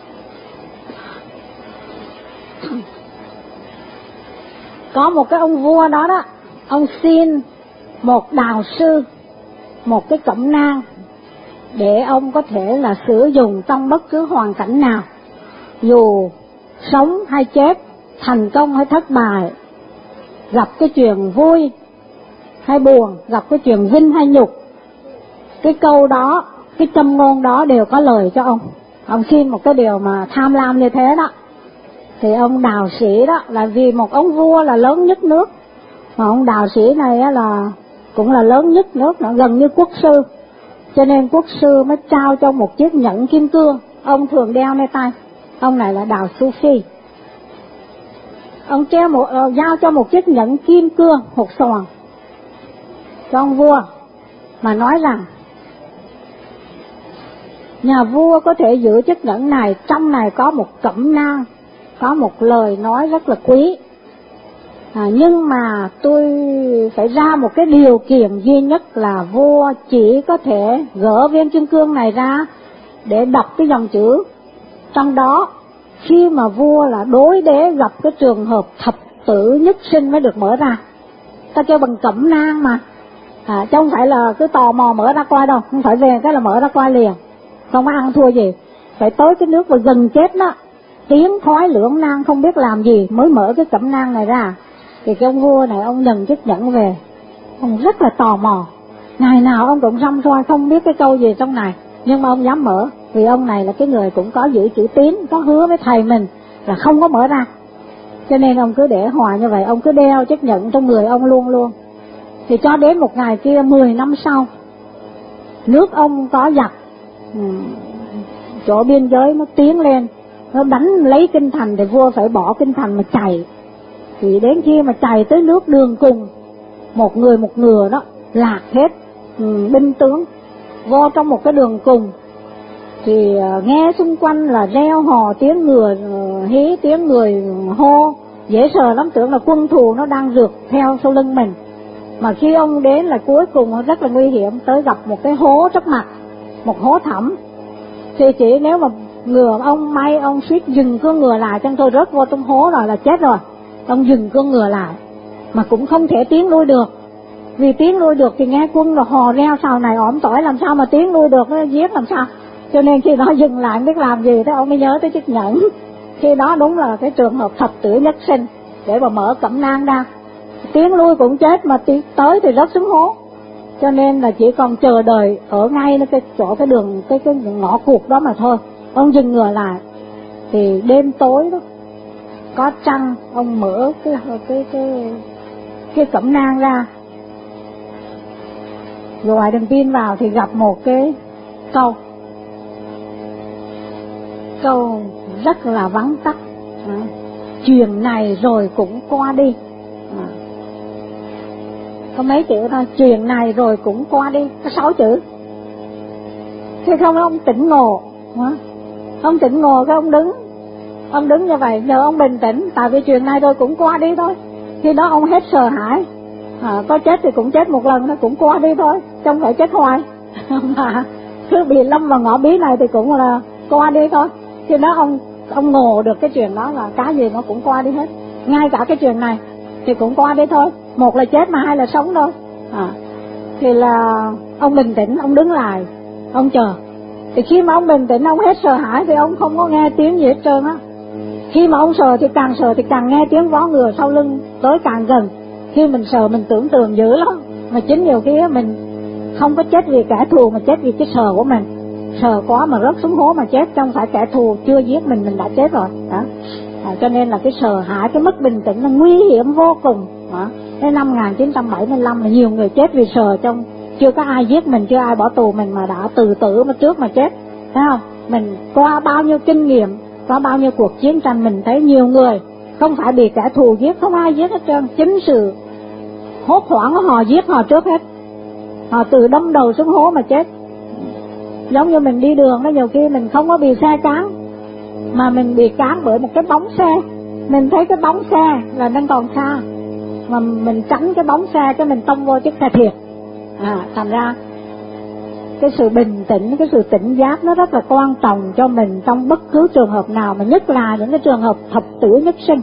Có một cái ông vua đó đó, ông xin một đạo sư, một cái cẩm nang để ông có thể là sử dụng trong bất cứ hoàn cảnh nào, dù sống hay chết, thành công hay thất bại, gặp cái chuyện vui hay buồn, gặp cái chuyện vinh hay nhục, cái câu đó, cái châm ngôn đó đều có lời cho ông. Ông xin một cái điều mà tham lam như thế đó, thì ông đạo sĩ đó là vì một ông vua là lớn nhất nước, mà ông đạo sĩ này là cũng là lớn nhất nước, nó gần như quốc sư, cho nên quốc sư mới trao cho một chiếc nhẫn kim cương, ông thường đeo nơi tay. Ông này là đạo Sufi, ông treo một uh, giao cho một chiếc nhẫn kim cương hột xoàn cho ông vua, mà nói rằng nhà vua có thể giữ chiếc nhẫn này, trong này có một cẩm nang, có một lời nói rất là quý, à, nhưng mà tôi phải ra một cái điều kiện duy nhất là vua chỉ có thể gỡ viên kim cương này ra để đọc cái dòng chữ trong đó, khi mà vua là đối đế gặp cái trường hợp thập tử nhất sinh mới được mở ra. Ta kêu bằng cẩm nang mà, à, chứ không phải là cứ tò mò mở ra coi đâu, không phải về cái là mở ra coi liền, không có ăn thua gì. Phải tới cái nước mà gần chết đó, tiếng khói lưỡng nan không biết làm gì mới mở cái cẩm nang này ra. Thì cái ông vua này ông nhận chiếc nhẫn về, ông rất là tò mò, ngày nào ông cũng răm roi không biết cái câu gì trong này, nhưng mà ông dám mở, vì ông này là cái người cũng có giữ chữ tín, có hứa với thầy mình là không có mở ra, cho nên ông cứ để hòa như vậy, ông cứ đeo chiếc nhẫn trong người ông luôn luôn. Thì cho đến một ngày kia, mười năm sau, nước ông có giặc, chỗ biên giới nó tiến lên, nó đánh lấy kinh thành, thì vua phải bỏ kinh thành mà chạy. Thì đến khi mà chạy tới nước đường cùng, một người một ngựa đó lạc hết ừ, binh tướng vô trong một cái đường cùng, thì uh, nghe xung quanh là reo hò, tiếng ngựa uh, hí, tiếng người hô, dễ sợ lắm, tưởng là quân thù nó đang rượt theo sau lưng mình. Mà khi ông đến là cuối cùng nó rất là nguy hiểm, tới gặp một cái hố trước mặt, một hố thẳm, thì chỉ nếu mà ngựa ông may ông suýt dừng cương ngựa lại, chân tôi rớt vô trong hố rồi là chết rồi. Ông dừng cương ngựa lại mà cũng không thể tiến lui được, vì tiến lui được thì nghe quân là hò reo sau này ỏm tỏi, làm sao mà tiến lui được, nó giết làm sao. Cho nên khi nó dừng lại biết làm gì, thế ông mới nhớ tới chiếc nhẫn. Khi đó đúng là cái trường hợp thập tử nhất sinh để mà mở cẩm nang ra, tiến lui cũng chết mà tiến tới thì rớt xuống hố. Cho nên là chỉ còn chờ đợi ở ngay cái chỗ cái đường cái cái ngõ cụt đó mà thôi. Ông dừng ngựa lại, thì đêm tối đó có trăng, ông mở cái cái cái cái cẩm nang ra, rồi đèn pin vào thì gặp một cái câu câu rất là vắn tắt, à, chuyện này rồi cũng qua đi, à, có mấy chữ thôi, chuyện này rồi cũng qua đi, có sáu chữ. Thế không ông tỉnh ngộ, à, ông tỉnh ngộ cái ông đứng ông đứng như vậy, nhờ ông bình tĩnh, tại vì chuyện này rồi cũng qua đi thôi. Khi đó ông hết sợ hãi, à, có chết thì cũng chết một lần nó cũng qua đi thôi, không phải chết hoài. Mà cứ bị lâm vào ngõ bí này thì cũng là qua đi thôi. Khi đó ông ông ngộ được cái chuyện đó là cái gì nó cũng qua đi hết, ngay cả cái chuyện này thì cũng qua đi thôi, một là chết mà hai là sống thôi. À, thì là ông bình tĩnh, ông đứng lại, ông chờ. Thì khi mà ông bình tĩnh, ông hết sợ hãi thì ông không có nghe tiếng gì hết trơn á. Khi mà ông sợ thì càng sợ thì càng nghe tiếng vó ngựa sau lưng tới càng gần. Khi mình sợ mình tưởng tượng dữ lắm, mà chính nhiều khi mình không có chết vì kẻ thù mà chết vì cái sợ của mình. Sợ quá mà rớt xuống hố mà chết, không phải kẻ thù chưa giết mình, mình đã chết rồi đó. À, cho nên là cái sợ hãi, cái mất bình tĩnh là nguy hiểm vô cùng. Đến năm một nghìn chín trăm bảy mươi lăm là nhiều người chết vì sợ, trong chưa có ai giết mình, chưa ai bỏ tù mình mà đã tự tử mà trước mà chết, thấy không? Mình qua bao nhiêu kinh nghiệm, qua bao nhiêu cuộc chiến tranh, mình thấy nhiều người không phải bị kẻ thù giết, không ai giết hết trơn, chính sự hốt hoảng của họ giết họ trước hết, họ tự đâm đầu xuống hố mà chết. Giống như mình đi đường đó, nhiều khi mình không có bị xe cán, mà mình bị cán bởi một cái bóng xe. Mình thấy cái bóng xe là đang còn xa, mà mình tránh cái bóng xe cái mình tông vô chiếc xe thiệt. À, thành ra cái sự bình tĩnh, cái sự tỉnh giác nó rất là quan trọng cho mình trong bất cứ trường hợp nào, mà nhất là những cái trường hợp thập tử nhất sinh.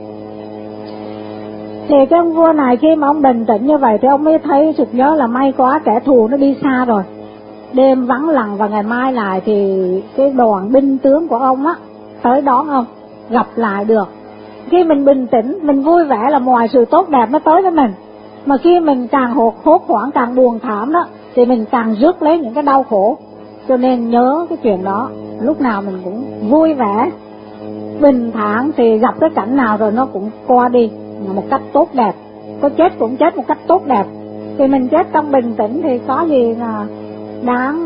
Thì cái ông vua này khi mà ông bình tĩnh như vậy thì ông mới thấy sực nhớ là may quá kẻ thù nó đi xa rồi. Đêm vắng lặng và ngày mai lại thì cái đoàn binh tướng của ông á tới đón ông, gặp lại được. Khi mình bình tĩnh, mình vui vẻ là mọi sự tốt đẹp nó tới với mình. Mà khi mình càng hốt hốt hoảng, càng buồn thảm đó, thì mình càng rước lấy những cái đau khổ. Cho nên nhớ cái chuyện đó, lúc nào mình cũng vui vẻ, bình thản, thì gặp cái cảnh nào rồi nó cũng qua đi một cách tốt đẹp. Có chết cũng chết một cách tốt đẹp. Thì mình chết trong bình tĩnh thì có gì là đáng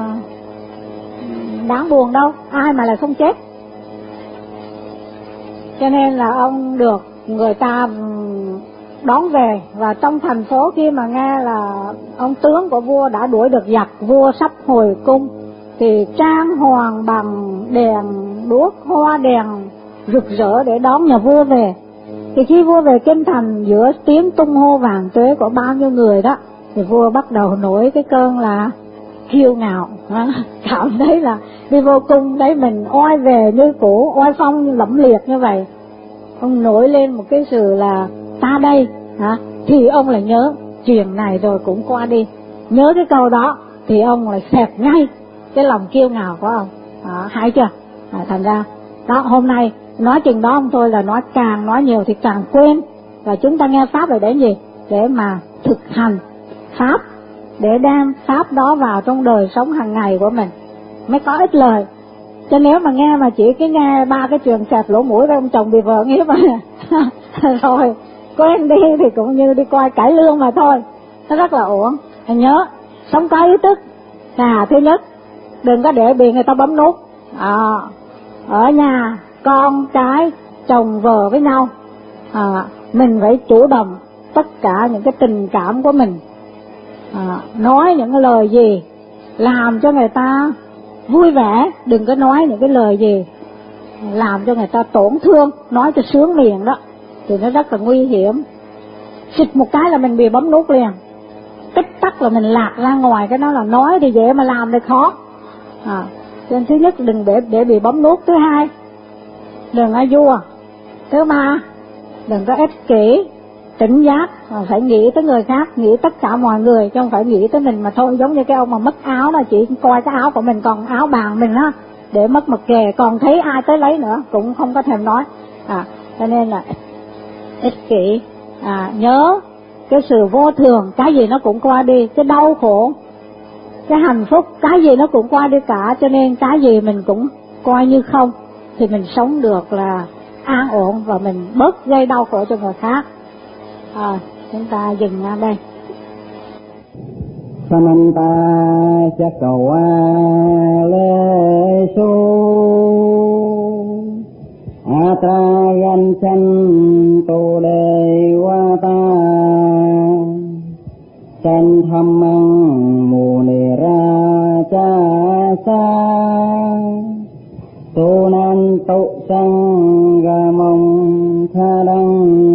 đáng buồn đâu, ai mà lại không chết. Cho nên là ông được người ta đón về. Và trong thành phố khi mà nghe là ông tướng của vua đã đuổi được giặc, vua sắp hồi cung, thì trang hoàng bằng đèn đuốc, hoa đèn rực rỡ để đón nhà vua về. Thì khi vua về kinh thành, giữa tiếng tung hô vàng tuế của bao nhiêu người đó, thì vua bắt đầu nổi cái cơn là kiêu ngạo, cảm thấy là đi vô cung đấy mình oai về như cũ, oai phong lẫm liệt như vậy. Ông nổi lên một cái sự là ta đây, hả? Thì ông lại nhớ chuyện này rồi cũng qua đi. Nhớ cái câu đó thì ông lại xẹp ngay cái lòng kiêu ngạo của ông. À, hay chưa? À, thành ra đó, hôm nay nói chừng đó ông thôi là nói càng nói nhiều thì càng quên. Và chúng ta nghe pháp là để gì? Để mà thực hành pháp, để đem pháp đó vào trong đời sống hàng ngày của mình mới có ích lời. Chứ nếu mà nghe mà chỉ cái nghe ba cái chuyện xẹp lỗ mũi với ông chồng bị vợ nghĩa mà rồi quen đi thì cũng như đi coi cải lương mà thôi, nó rất là uổng. Hãy nhớ sống có ý thức là thứ nhất, đừng có để bị người ta bấm nút. À, ở nhà con cái chồng vợ với nhau, à, mình phải chủ động tất cả những cái tình cảm của mình. À, nói những cái lời gì làm cho người ta vui vẻ, đừng có nói những cái lời gì làm cho người ta tổn thương, nói cho sướng miệng đó thì nó rất là nguy hiểm. Xịt một cái là mình bị bấm nút liền, tích tắc là mình lạc ra ngoài. Cái đó là nói thì dễ mà làm thì khó. À, cho nên thứ nhất đừng để để bị bấm nút. Thứ hai, đừng có vua. Thứ ba, đừng có ích kỷ, tỉnh giác, phải nghĩ tới người khác, nghĩ tất cả mọi người chứ không phải nghĩ tới mình mà thôi. Giống như cái ông mà mất áo là chỉ coi cái áo của mình, còn áo bàn mình á để mất mặc kệ, còn thấy ai tới lấy nữa cũng không có thèm nói. À, cho nên là ích kỷ. À, nhớ cái sự vô thường, cái gì nó cũng qua đi. Cái đau khổ, cái hạnh phúc, cái gì nó cũng qua đi cả. Cho nên cái gì mình cũng coi như không, thì mình sống được là an ổn và mình bớt gây đau khổ cho người khác. À, chúng ta dừng ở đây. Samanta chakawa le su atra gan chan tu le wa ta chan dhammang muni ra cha sa tu nan tu sang ga mong tha đăng.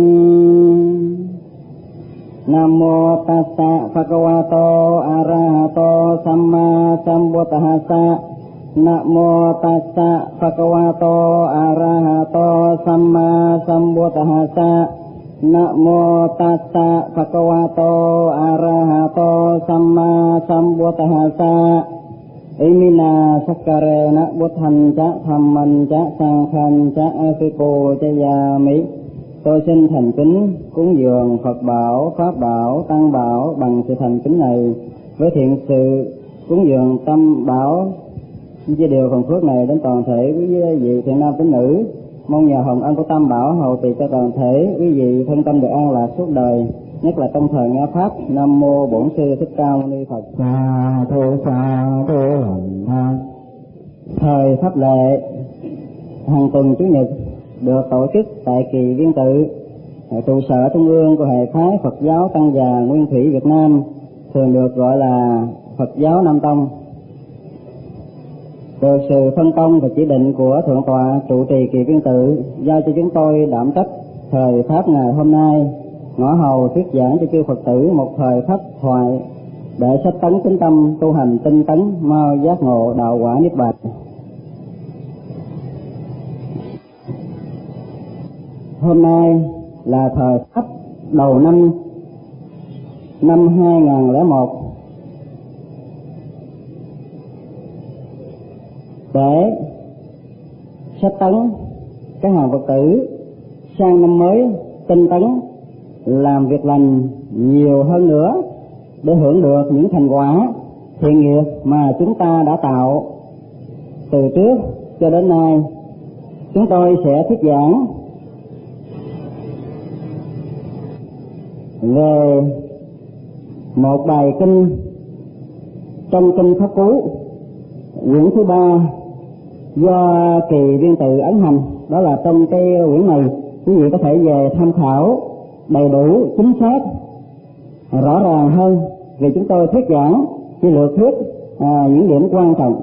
Nam mô tassa bhagavato arahato samma sambuddhassa. Nam mô tassa bhagavato arahato samma sambuddhassa. Nam mô tassa bhagavato arahato samma sambuddhassa. Imina sakkarena buddhan cha thamman cha sanghan cha asiko cha yami. Tôi xin thành kính cúng dường Phật bảo, Pháp bảo, Tăng bảo bằng sự thành kính này, với thiện sự cúng dường tâm bảo với điều phần phước này đến toàn thể quý vị thiện nam tín nữ. Mong nhờ hồng ân của Tam bảo hầu trì cho toàn thể quý vị thân tâm được an lạc suốt đời, nhất là trong thời nghe pháp. Nam mô Bổn Sư Thích Ca Mâu Ni Phật. Sa thô sa thô hạnh ha. Thời pháp lệ hàng tuần chủ nhật được tổ chức tại Kỳ Viên Tự, trụ sở trung ương của hệ phái Phật giáo Tăng Già Nguyên Thủy Việt Nam, thường được gọi là Phật giáo Nam Tông. được sự phân công và chỉ định của Thượng tọa trụ trì Kỳ Viên Tự, giao cho chúng tôi đảm trách thời pháp ngày hôm nay ngõ hầu thuyết giảng cho chư Phật tử một thời pháp thoại để sách tấn tín tâm tu hành tinh tấn mau giác ngộ đạo quả niết bàn. Hôm nay là thời pháp đầu năm năm hai nghìn không trăm lẻ một, để sách tấn các hàng Phật tử sang năm mới tinh tấn làm việc lành nhiều hơn nữa để hưởng được những thành quả thiện nghiệp mà chúng ta đã tạo từ trước cho đến nay. Chúng tôi sẽ thuyết giảng về một bài kinh trong kinh Pháp Cú quyển thứ ba do Kỳ Viên Tự ấn hành. Đó là trong cái quyển này quý vị có thể về tham khảo đầy đủ, chính xác, rõ ràng hơn, vì chúng tôi thuyết giảng chỉ lược thuyết à, những điểm quan trọng.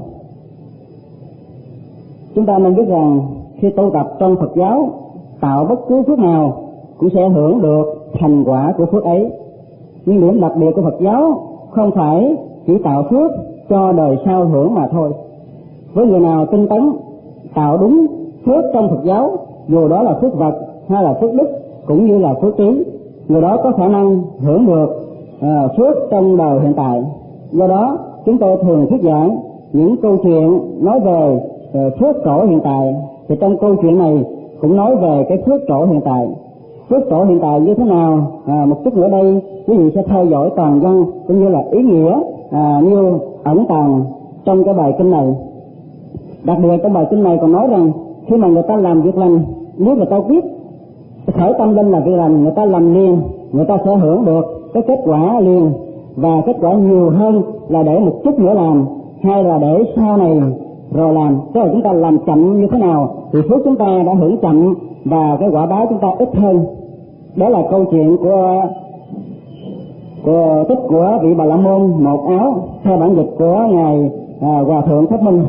Chúng ta nên biết rằng khi tu tập trong Phật giáo, tạo bất cứ phước nào cũng sẽ hưởng được thành quả của phước ấy. Nhưng điểm đặc biệt của Phật giáo không phải chỉ tạo phước cho đời sau hưởng mà thôi. Với người nào tinh tấn tạo đúng phước trong Phật giáo, dù đó là phước vật hay là phước đức cũng như là phước trí, người đó có khả năng hưởng được à, phước trong đời hiện tại. Do đó chúng tôi thường thuyết giảng những câu chuyện nói về à, phước trổ hiện tại. Thì trong câu chuyện này cũng nói về cái phước trổ hiện tại. Phước trổ hiện tại như thế nào? À, một chút nữa đây quý vị sẽ theo dõi toàn văn cũng như là ý nghĩa à, như ẩn tàng trong cái bài kinh này. Đặc biệt trong bài kinh này còn nói rằng khi mà người ta làm việc lành, nếu người ta quyết khởi tâm lên là việc lành, người ta làm liền, người ta sẽ hưởng được cái kết quả liền, và kết quả nhiều hơn là để một chút nữa làm, hay là để sau này rồi làm. Tức là chúng ta làm chậm như thế nào thì phước chúng ta đã hưởng chậm và cái quả báo chúng ta ít hơn. Đó là câu chuyện của của tích của vị Bà La Môn một áo theo bản dịch của ngài à, Hòa thượng Pháp Minh.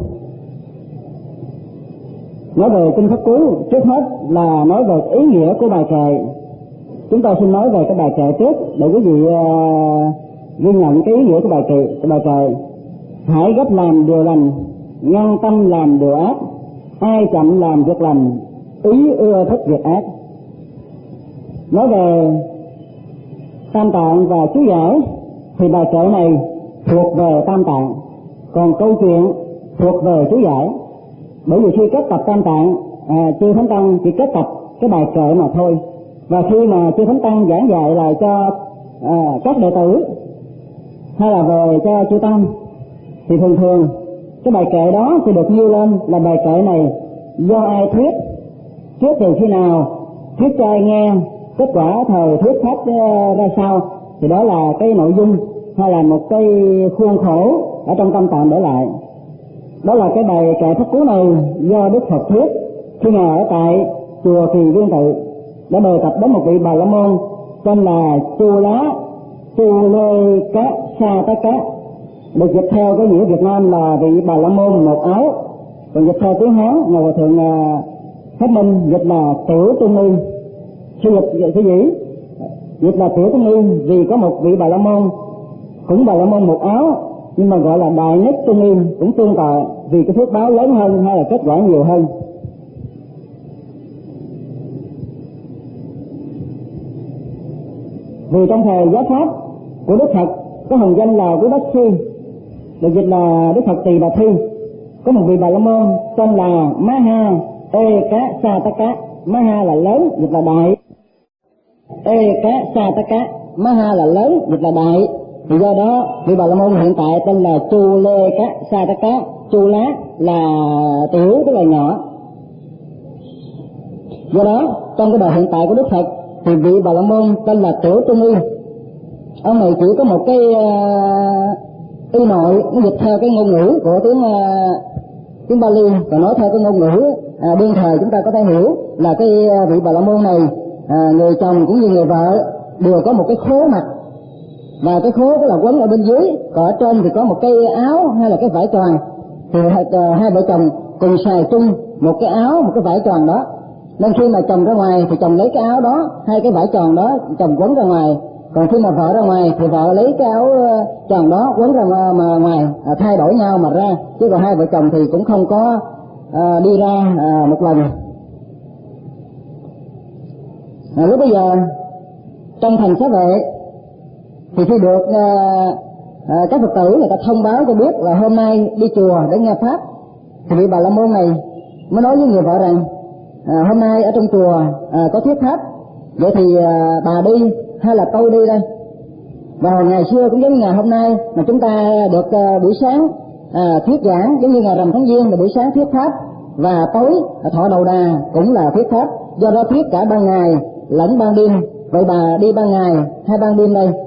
Nói về kinh Pháp Cú, trước hết là nói về ý nghĩa của bài kệ. Chúng ta xin nói về cái bài kệ trước để quý vị uh, ghi nhận cái ý nghĩa của bài kệ. Cái bài kệ: hãy gấp làm điều lành, ngăn tâm làm điều ác, ai chậm làm việc lành, ý ưa thích việc ác. Nói về Tam Tạng và chú giải thì bài kệ này thuộc về Tam Tạng, còn câu chuyện thuộc về chú giải. Bởi vì khi kết tập Tam Tạng, à, chư Thánh Tăng chỉ kết tập cái bài kệ mà thôi. Và khi mà chư Thánh Tăng giảng dạy lại cho à, các đệ tử hay là về cho chư Tăng, thì thường thường cái bài kệ đó sẽ được nêu lên là bài kệ này do ai thuyết, thuyết từ khi nào, thuyết cho ai nghe, kết quả thời thuyết pháp ra sao, thì đó là cái nội dung hay là một cái khuôn khổ ở trong Tam Tạng để lại. Đó là cái bài kệ Pháp Cú này do Đức Phật thuyết khi ngài ở tại chùa Kỳ Viên Tự, đã đề cập đến một vị Bà La Môn tên là Chu Lá Chu Lê Cá Sa Tá Cá, được dịch theo cái nghĩa Việt Nam là vị Bà La Môn một áo, còn dịch theo tiếng Hán ngài Hòa thượng Pháp Minh dịch là Tiểu Trung Y. Sư dịch cái gì? Dịch là Tiểu Trung Y vì có một vị Bà La Môn cũng Bà La Môn một áo, nhưng mà gọi là Đại Nhất Trung Y, cũng tương tự vì cái phước báo lớn hơn hay là kết quả nhiều hơn. Vì trong thời Giáo Pháp của Đức Phật có hồng danh là Quý Bách Sư, được dịch là Đức Phật Tỳ Bà Thi, có một vị Bà La Môn tên là Maha Ê Cá Sa Tá Cá. Maha là lớn, dịch là đại. Ê Cá Sa Tá Cá, Maha là lớn, dịch là đại. Thì do đó vị Bà La Môn hiện tại tên là Chu Lê Cá Sa Tá Cá. Chu Lá là tiểu, tức là nhỏ. Do đó trong cái đời hiện tại của Đức Phật thì vị Bà La Môn tên là Tiểu Trung Y. Ông này chỉ có một cái uh, y nội, nó dịch theo cái ngôn ngữ của tiếng uh, tiếng Bali, còn nói theo cái ngôn ngữ uh, đương thời chúng ta có thể hiểu là cái uh, vị Bà La Môn này uh, người chồng cũng như người vợ đều có một cái khố mặt, và cái khố đó là quấn ở bên dưới, còn ở trên thì có một cái áo hay là cái vải choàng. thì hai vợ chồng cùng xài chung một cái áo, một cái vải tròn đó, nên khi mà chồng ra ngoài thì chồng lấy cái áo đó, hai cái vải tròn đó chồng quấn ra ngoài, còn khi mà vợ ra ngoài thì vợ lấy cái áo tròn đó quấn ra mà ngoài, à, thay đổi nhau mà ra, chứ còn hai vợ chồng thì cũng không có à, đi ra à, một lần. À, lúc bây giờ trong thành xá vệ thì khi được à, à, các Phật tử người ta thông báo cho biết là hôm nay đi chùa để nghe pháp, thì vị Bà La Môn này mới nói với người vợ rằng à, hôm nay ở trong chùa à, có thuyết pháp, vậy thì à, bà đi hay là tôi đi đây? Và ngày xưa cũng giống như ngày hôm nay mà chúng ta được à, buổi sáng à, thuyết giảng, giống như ngày rằm tháng Giêng là buổi sáng thuyết pháp, và tối thọ đầu đà cũng là thuyết pháp, do đó thuyết cả ban ngày lẫn ban đêm. Vậy bà đi ban ngày hay ban đêm đây?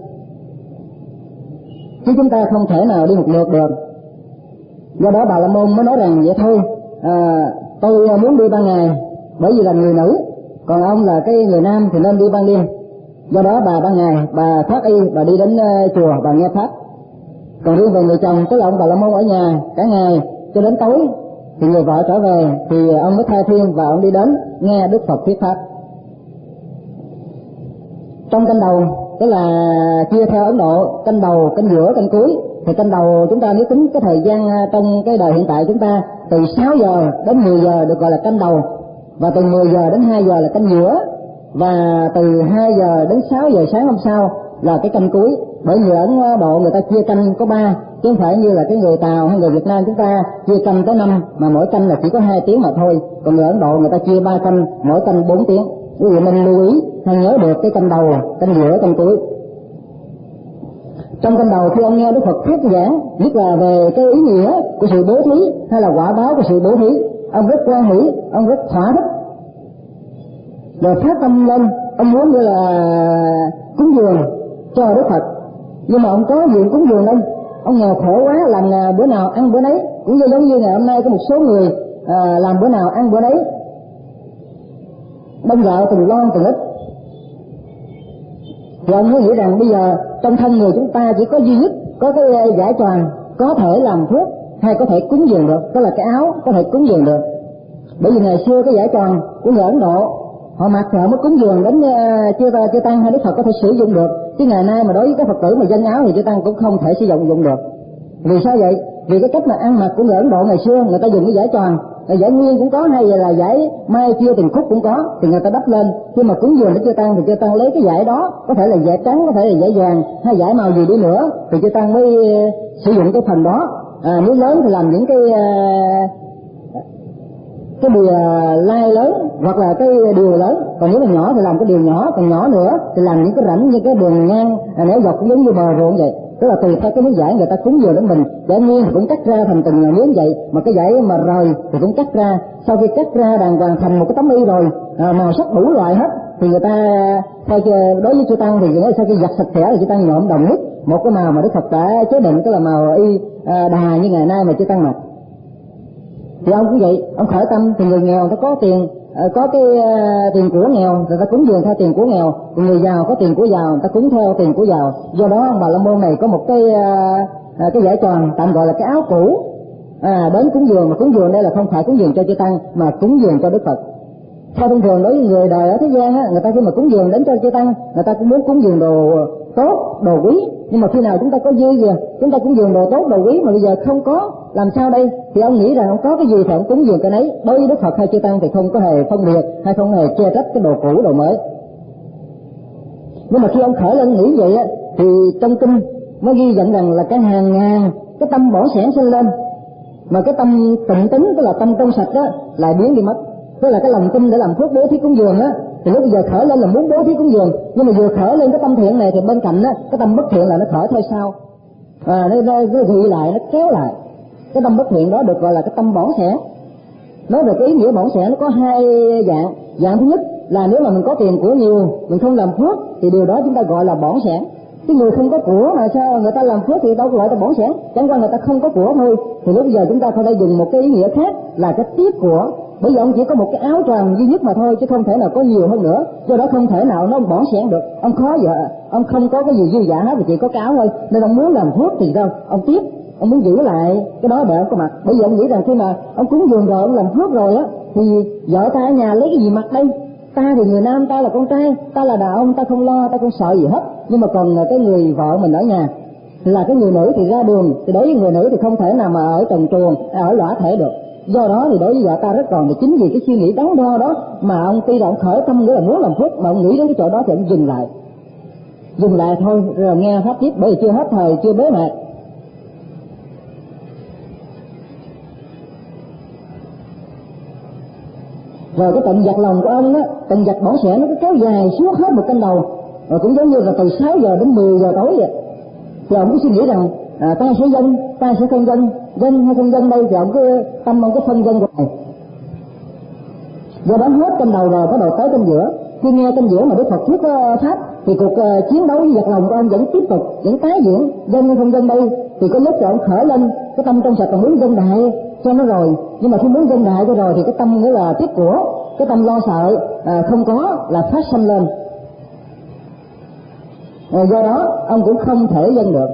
Chứ chúng ta không thể nào đi một lượt được. Do đó Bà La Môn mới nói rằng vậy thôi, à, tôi muốn đi ban ngày bởi vì là người nữ, còn ông là cái người nam thì nên đi ban đêm. Do đó bà ban ngày bà thoát y, bà đi đến uh, chùa bà nghe pháp. Còn riêng về người chồng, tức là ông Bà La Môn ở nhà cả ngày cho đến tối, thì người vợ trở về thì ông mới thay phiên và ông đi đến nghe Đức Phật thuyết pháp. Trong canh đầu, tức là chia theo Ấn Độ, canh đầu, canh giữa, canh cuối, thì canh đầu chúng ta nếu tính cái thời gian trong cái đời hiện tại chúng ta từ sáu giờ đến mười giờ được gọi là canh đầu, và từ mười giờ đến hai giờ là canh giữa, và từ hai giờ đến sáu giờ sáng hôm sau là cái canh cuối. Bởi người Ấn Độ người ta chia canh có ba, chứ không phải như là cái người Tàu hay người Việt Nam chúng ta chia canh tới năm, mà mỗi canh là chỉ có hai tiếng mà thôi. Còn người Ấn Độ người ta chia ba canh, mỗi canh bốn tiếng. Quý vị mình lưu ý hay nhớ được cái canh đầu, canh giữa, canh cuối. Trong canh đầu khi ông nghe Đức Phật thuyết giảng, nhất là về cái ý nghĩa của sự bố thí hay là quả báo của sự bố thí, ông rất quan hỷ, ông rất thỏa thích, rồi phát tâm lên, ông muốn như là cúng dường cho Đức Phật. Nhưng mà ông có gì cúng dường đâu, ông nghèo khổ quá, làm bữa nào ăn bữa nấy, cũng như giống như ngày hôm nay có một số người à, làm bữa nào ăn bữa nấy, bông gạo từng lon từng ít. Thì ông mới nghĩ rằng bây giờ trong thân người chúng ta chỉ có duy nhất có cái giải choàng có thể làm thuốc hay có thể cúng dường được, đó là cái áo có thể cúng dường được. Bởi vì ngày xưa cái giải choàng của người Ấn Độ họ mặc thì họ mới cúng dường đến uh, chưa chưa tăng hay Đức Phật có thể sử dụng được, chứ ngày nay mà đối với các Phật tử mà dân áo thì chưa tăng cũng không thể sử dụng dụng được. Vì sao vậy? Vì cái cách mà ăn mặc của người Ấn Độ ngày xưa người ta dùng cái giải choàng, giải nguyên cũng có hay là giải mai chia tiền khúc cũng có, thì người ta đắp lên. Khi mà cúng dường để chưa tăng thì chưa tăng lấy cái giải đó, có thể là giải trắng, có thể là giải vàng hay giải màu gì đi nữa, thì chưa tăng mới uh, sử dụng cái phần đó. À, nếu lớn thì làm những cái uh, cái bìa lai lớn hoặc là cái điều lớn, còn nếu mà nhỏ thì làm cái điều nhỏ, còn nhỏ nữa thì làm những cái rãnh như cái đường ngang à, nẻo dọc cũng giống như bờ ruộng vậy. Tức là tùy theo cái miếng vải người ta cúng dường đến mình, giải nguyên thì cũng cắt ra thành từng là miếng vậy, mà cái vải mà rời thì cũng cắt ra. Sau khi cắt ra đàng hoàng thành một cái tấm y rồi, à, màu sắc đủ loại hết, thì người ta theo đối với chư tăng thì người ta sau khi giặt sạch sẽ thì chư tăng nhuộm đồng nhất một cái màu mà Đức Phật đã chế định, tức là màu y à, đà như ngày nay mà chư tăng mặc. Thì ông cũng vậy, ông khởi tâm thì người nghèo nó có tiền, có cái uh, tiền của nghèo người ta cúng dường theo tiền của nghèo, còn người giàu có tiền của giàu người ta cúng theo tiền của giàu. Do đó ông Bà La Môn này có một cái uh, cái giải tròn tạm gọi là cái áo cũ à, đến cúng dường, mà cúng dường đây là không phải cúng dường cho chư tăng mà cúng dường cho Đức Phật. Theo thông thường đối với người đời ở thế gian á, người ta khi mà cúng dường đến cho chư tăng, người ta cũng muốn cúng dường đồ tốt, đồ quý. Nhưng mà khi nào chúng ta có dư gì, chúng ta cúng dường đồ tốt, đồ quý, mà bây giờ không có, làm sao đây? Thì ông nghĩ rằng ông có cái gì thì ông cúng dường cái nấy. Đối với Đức Phật hay chư tăng thì không có hề phân biệt hay không hề chê trách cái đồ cũ, đồ mới. Nhưng mà khi ông khởi lên nghĩ vậy á, thì trong kinh mới ghi nhận rằng là cái hàng ngàn cái tâm bỏng sẻn sinh lên, mà cái tâm tịnh tính, tức là tâm trong sạch đó, lại biến đi mất. Tức là cái lòng tin để làm phước bố thí cúng dường á, thì lúc bây giờ khởi lên là muốn bố thí cúng dường, nhưng mà vừa khởi lên cái tâm thiện này thì bên cạnh á, cái tâm bất thiện là nó khởi theo sau, à, nó, nó, nó ghi lại, nó kéo lại. Cái tâm bất thiện đó được gọi là cái tâm bỏng sẻn. Nói về cái ý nghĩa bỏng sẻn nó có hai dạng. Dạng thứ nhất là nếu mà mình có tiền của nhiều, mình không làm phước thì điều đó chúng ta gọi là bỏng sẻn. Cái người không có của mà sao người ta làm phước thì đâu có gọi là bỏng sẻn, chẳng qua người ta không có của thôi. Thì lúc bây giờ chúng ta phải dùng một cái ý nghĩa khác là cái tiếp của. Bây giờ ông chỉ có một cái áo choàng duy nhất mà thôi, chứ không thể nào có nhiều hơn nữa, do đó không thể nào nó bỏng sẻn được. Ông khó vậy, ông không có cái gì dư giả hết, mà chỉ có cái áo thôi, nên ông muốn làm phước thì đâu ông tiếp, ông muốn giữ lại cái đó để ông có mặt. Bởi vì ông nghĩ rằng khi mà ông cúng dường rồi, ông làm phước rồi á, thì vợ ta ở nhà lấy cái gì mặc đây? Ta thì người nam, ta là con trai, ta là đàn ông, ta không lo, ta không sợ gì hết. Nhưng mà còn cái người vợ mình ở nhà là cái người nữ thì ra đường, thì đối với người nữ thì không thể nào mà ở trần truồng, ở lõa thể được. Do đó thì đối với vợ ta rất còn, thì chính vì cái suy nghĩ đắn đo đó mà ông tuy là ông khởi tâm nghĩa là muốn làm phước, mà ông nghĩ đến cái chỗ đó thì ông dừng lại. Dừng lại thôi, rồi nghe pháp tiếp, bởi vì chưa hết thời, chưa bế mạc. Rồi cái tận giặt lòng của ông á, tận giặt bỏng sẻ nó cứ kéo dài suốt hết một canh đầu, rồi cũng giống như là từ sáu giờ đến mười giờ tối vậy. Thì ông cứ suy nghĩ rằng à, ta sẽ dân, ta sẽ không dân, dân hay không dân đây, thì ông cứ tâm ông cứ phân dân rồi. Do đó hết canh đầu rồi bắt đầu tới canh giữa. Khi nghe canh giữa mà Đức Phật thuyết pháp thì cuộc uh, chiến đấu với giặt lòng của ông vẫn tiếp tục, vẫn tái diễn. Dân hay không dân đây, thì có lúc rồi ông khởi lên cái tâm trong sạch còn muốn dân đại cho nó rồi, nhưng mà khi muốn dân đại cho rồi thì cái tâm nghĩa là tiếp của, cái tâm lo sợ à, không có là phát sanh lên. À, do đó ông cũng không thể dân được.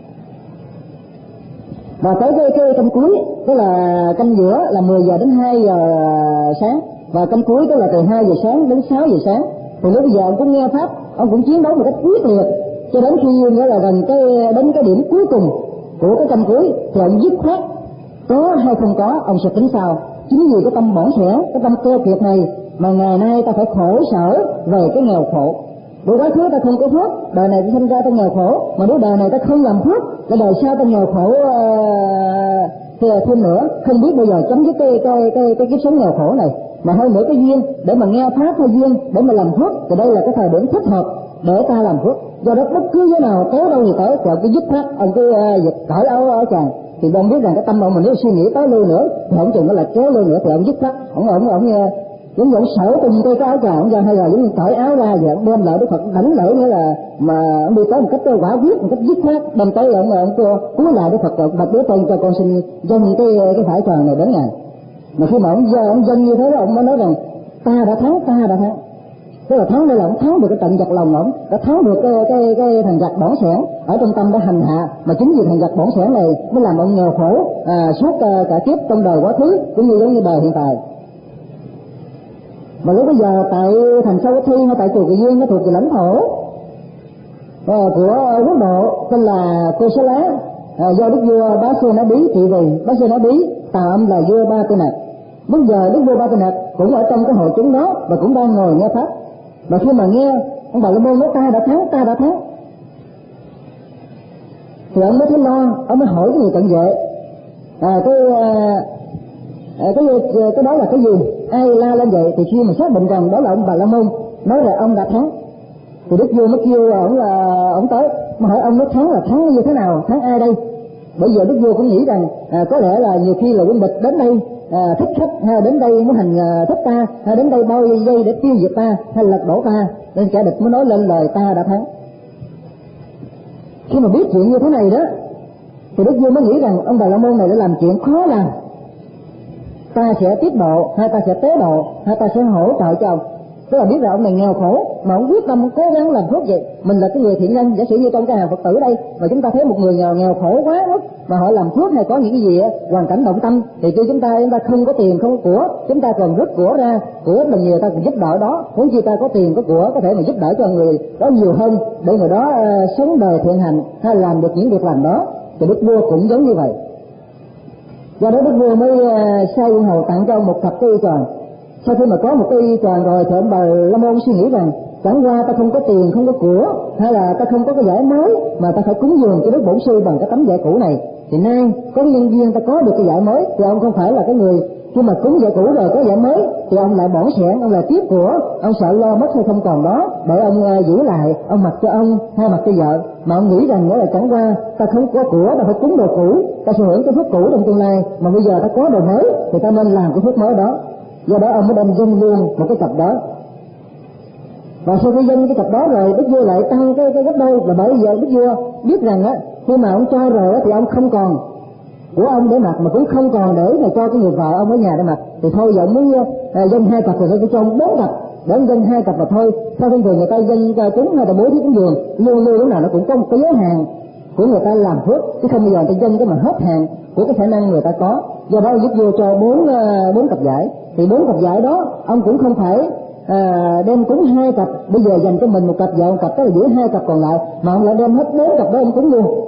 Và tới cái, cái canh cuối, tức là canh giữa là mười giờ đến hai giờ sáng, và canh cuối tức là từ hai giờ sáng đến sáu giờ sáng. Thì lúc bây giờ ông cũng nghe pháp, ông cũng chiến đấu một cách quyết liệt cho đến khi nghĩa là gần cái đến cái điểm cuối cùng của cái canh cuối thì ông dứt khoát có hay không có ông sẽ tính sao. Chính vì cái tâm bỏng sẻ, cái tâm keo kiệt này mà ngày nay ta phải khổ sở về cái nghèo khổ. Bởi quá khứ ta không có phước, đời này ta sinh ra ta nghèo khổ, mà nếu đời này ta không làm phước, cái đời sau ta nghèo khổ uh, thêm nữa, không biết bao giờ chấm dứt cái cái cái cái kiếp sống nghèo khổ này. Mà hơn nữa cái duyên để mà nghe pháp hay duyên để mà làm phước, thì đây là cái thời điểm thích hợp để ta làm phước. Do đó bất cứ thế nào tới đâu thì tới, rồi cứ dứt khoát ông cứ uh, cởi áo ở chàng, thì ông biết rằng cái tâm ông mình nếu suy nghĩ tới lưu nữa thì ông chừng nó là kéo lưu nữa, thì ông dứt khoát, ông ông ông giống như ông sở tung cái áo chàng ông ra, hay là giống như cởi áo ra vậy, ông đem lại Đức Phật đánh lễ nữa là mà ông đi tới một cách quả quyết, một cách dứt khoát, đem tới ông ông cúi lại Đức Phật rồi bạch đứa con cho con xin dâng cái cái phải tròn này đến ngài. Mà khi mà ông ông dâng như thế đó, ông mới nói rằng ta đã thắng, ta đã thắng. Tức là thắng đây là ông thắng được cái tận giặt lòng ông, đã thắng được cái cái cái thằng giặt bỏng sẻn ở trong tâm đã hành hạ, mà chính vì thằng giặt bỏng sẻn này mới làm ông nghèo khổ à, suốt uh, cả kiếp trong đời quá khứ cũng như giống như đời hiện tại. Và lúc bây giờ tại thành Sa Wathi hay tại chùa Kỳ Duyên nó thuộc về lãnh thổ à, của quốc độ tên là Cô Xá Lá, à, do đức vua Bá Xê Na Bí trị vì. Bá Xê Na Bí tà âm là vua Ba Tư Nặc. Bây giờ đức vua Ba Tư Nặc cũng ở trong cái hội chúng đó và cũng đang ngồi nghe pháp. Và khi mà nghe ông Bà La Môn nói ta đã thắng, ta đã thắng, thì ông mới thấy lo, ông mới hỏi cái người cận vệ à, cái à, cái cái đó là cái gì, ai la lên vậy. Thì khi mà xác định rằng đó là ông Bà La Môn nói là ông đã thắng, thì đức vua mới kêu ông là ông tới, mà hỏi ông nói thắng là thắng như thế nào, thắng ai đây? Bây giờ đức vua cũng nghĩ rằng à, có lẽ là nhiều khi là quân địch đến đây à, thích khách, hay đến đây muốn hành à, thích ta, hay đến đây bao vây để tiêu diệt ta, hay lật đổ ta, nên kẻ địch mới nói lên lời ta đã thắng. Khi mà biết chuyện như thế này đó, thì đức vua mới nghĩ rằng ông Bà La Môn này đã làm chuyện khó làm, ta sẽ tiếp độ, hay ta sẽ tế độ, hay ta sẽ hỗ trợ cho ông. Tức là biết rằng ông này nghèo khổ mà ông quyết tâm cố gắng làm phước vậy. Mình là cái người thiện nhân, giả sử như trong cái hàng Phật tử đây mà chúng ta thấy một người nghèo nghèo khổ quá mức mà họ làm phước hay có những cái gì hoàn cảnh động tâm, thì khi chúng ta chúng ta không có tiền không có của, chúng ta còn rút của ra, của đồng người ta cũng giúp đỡ đó. Huống chi ta có tiền có của có thể mà giúp đỡ cho người đó nhiều hơn để người đó uh, sống đời thiện hành hay làm được những việc làm đó. Thì đức vua cũng giống như vậy. Do đó đức vua mới uh, sai quân hầu tặng cho ông một cặp cây tròn. Sau khi mà có một cây tròn rồi thì ông Bà La Môn suy nghĩ rằng chẳng qua ta không có tiền không có của, hay là ta không có cái giải mới mà ta phải cúng dường cho Đức Bổn Sư bằng cái tấm giải cũ này. Thì nay có nhân viên ta có được cái giải mới, thì ông không phải là cái người khi mà cúng giải cũ rồi có giải mới thì ông lại bỏng sẻn, ông lại tiếp của, ông sợ lo mất hay không còn đó để ông uh, giữ lại, ông mặc cho ông hay mặc cho vợ. Mà ông nghĩ rằng đó là chẳng qua ta không có của, ta phải cúng đồ cũ, ta sẽ hưởng cái phước cũ trong tương lai, mà bây giờ ta có đồ mới thì ta nên làm cái phước mới đó. Do đó ông mới đem dâng luôn một cái cặp đó. Và sau khi dâng cái cặp đó rồi, đức vua lại tăng cái, cái gấp đôi. Và bởi giờ đức vua biết rằng á, khi mà ông cho rồi á thì ông không còn của ông để mặc, mà cũng không còn để mà cho cái người vợ ông ở nhà để mặc. Thì thôi giờ ông muốn à, dâng hai cặp rồi tôi cho ông bốn cặp, để ông dâng hai cặp mà thôi. Theo thông thường người ta dâng cho cúng hay là bố thí cúng dường luôn luôn lúc nào nó cũng có một cái giới hạn của người ta làm phước, chứ không bao giờ người ta dâng cái mà hết hạn của cái khả năng người ta có. Do đó giúp vua cho bốn bốn cặp giải, thì bốn cặp giải đó ông cũng không phải à, đem cúng hai cặp, bây giờ dành cho mình một cặp, vợ một cặp, tức là giữ hai cặp còn lại, mà ông lại đem hết bốn cặp đó ông cúng luôn.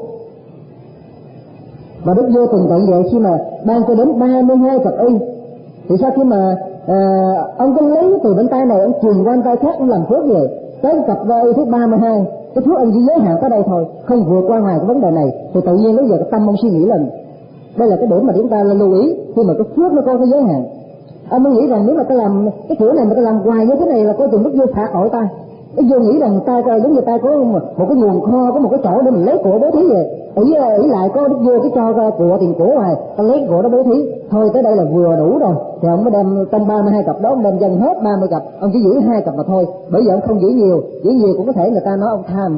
Và Đức Vua từng tận vậy khi mà ban cho đến ba mươi hai cặp y, thì sau khi mà à, ông cứ lấy từ bên tay này ông truyền qua tay khác, ông làm phước về tới cặp y thứ ba mươi hai, cái phước ông chỉ giới hạn tới đây thôi, không vượt qua ngoài cái vấn đề này, thì tự nhiên lúc giờ cái tâm ông suy nghĩ lần. Đây là cái điểm mà chúng ta nên lưu ý khi mà cái phước nó có cái giới hạn. Ông mới nghĩ rằng nếu mà ta làm cái kiểu này mà ta làm hoài như thế này là coi chừng Đức Vua phạt tội ta. Đức Vua nghĩ rằng ta giống như ta có một, một cái nguồn kho, có một cái chỗ để mình lấy của bố thí về, ý ý lại có Đức Vua cái cho ra của tiền của hoài, ta lấy của đó bố thí thôi, tới đây là vừa đủ rồi. Thì ông mới đem trong ba mươi hai cặp đó ông đem dâng hết ba mươi cặp, ông chỉ giữ hai cặp mà thôi, bởi vì ông không giữ nhiều, giữ nhiều cũng có thể người ta nói ông tham.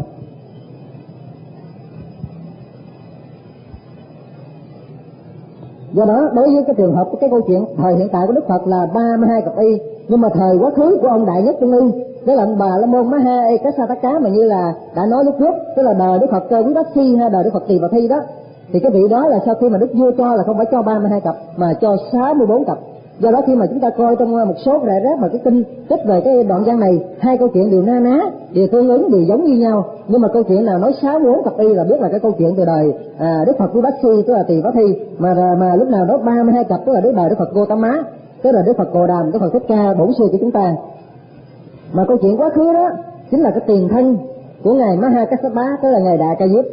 Do đó đối với cái trường hợp cái câu chuyện thời hiện tại của Đức Phật là ba mươi hai cặp y, nhưng mà thời quá khứ của ông đại nhất trung y, đó là ông Bà La Môn Má Ha Ê Cá Sa Tá Cá mà như là đã nói lúc trước, tức là đời Đức Phật Quý Đắc Si hay đời Đức Phật Tỳ Bà Thi đó, thì cái vị đó là sau khi mà Đức Vua cho là không phải cho ba mươi hai cặp mà cho sáu mươi bốn cặp. Do đó khi mà chúng ta coi trong một số rải rác mà cái kinh trích về cái đoạn văn này, hai câu chuyện đều na ná, đều tương ứng, đều giống như nhau, nhưng mà câu chuyện nào nói sáu mươi bốn cặp y là biết là cái câu chuyện từ đời à, Đức Phật Quý Đắc Si, tức là Tỳ Bà Thi, mà mà lúc nào đó ba mươi hai cặp tức là đến đời Đức Phật Gautama, tức là Đức Phật Cồ Đàm, Đức Phật Thích Ca bổn sư của chúng ta. Mà câu chuyện quá khứ đó chính là cái tiền thân của ngài Maha Kassapa, tức là ngài Đại Ca Diếp.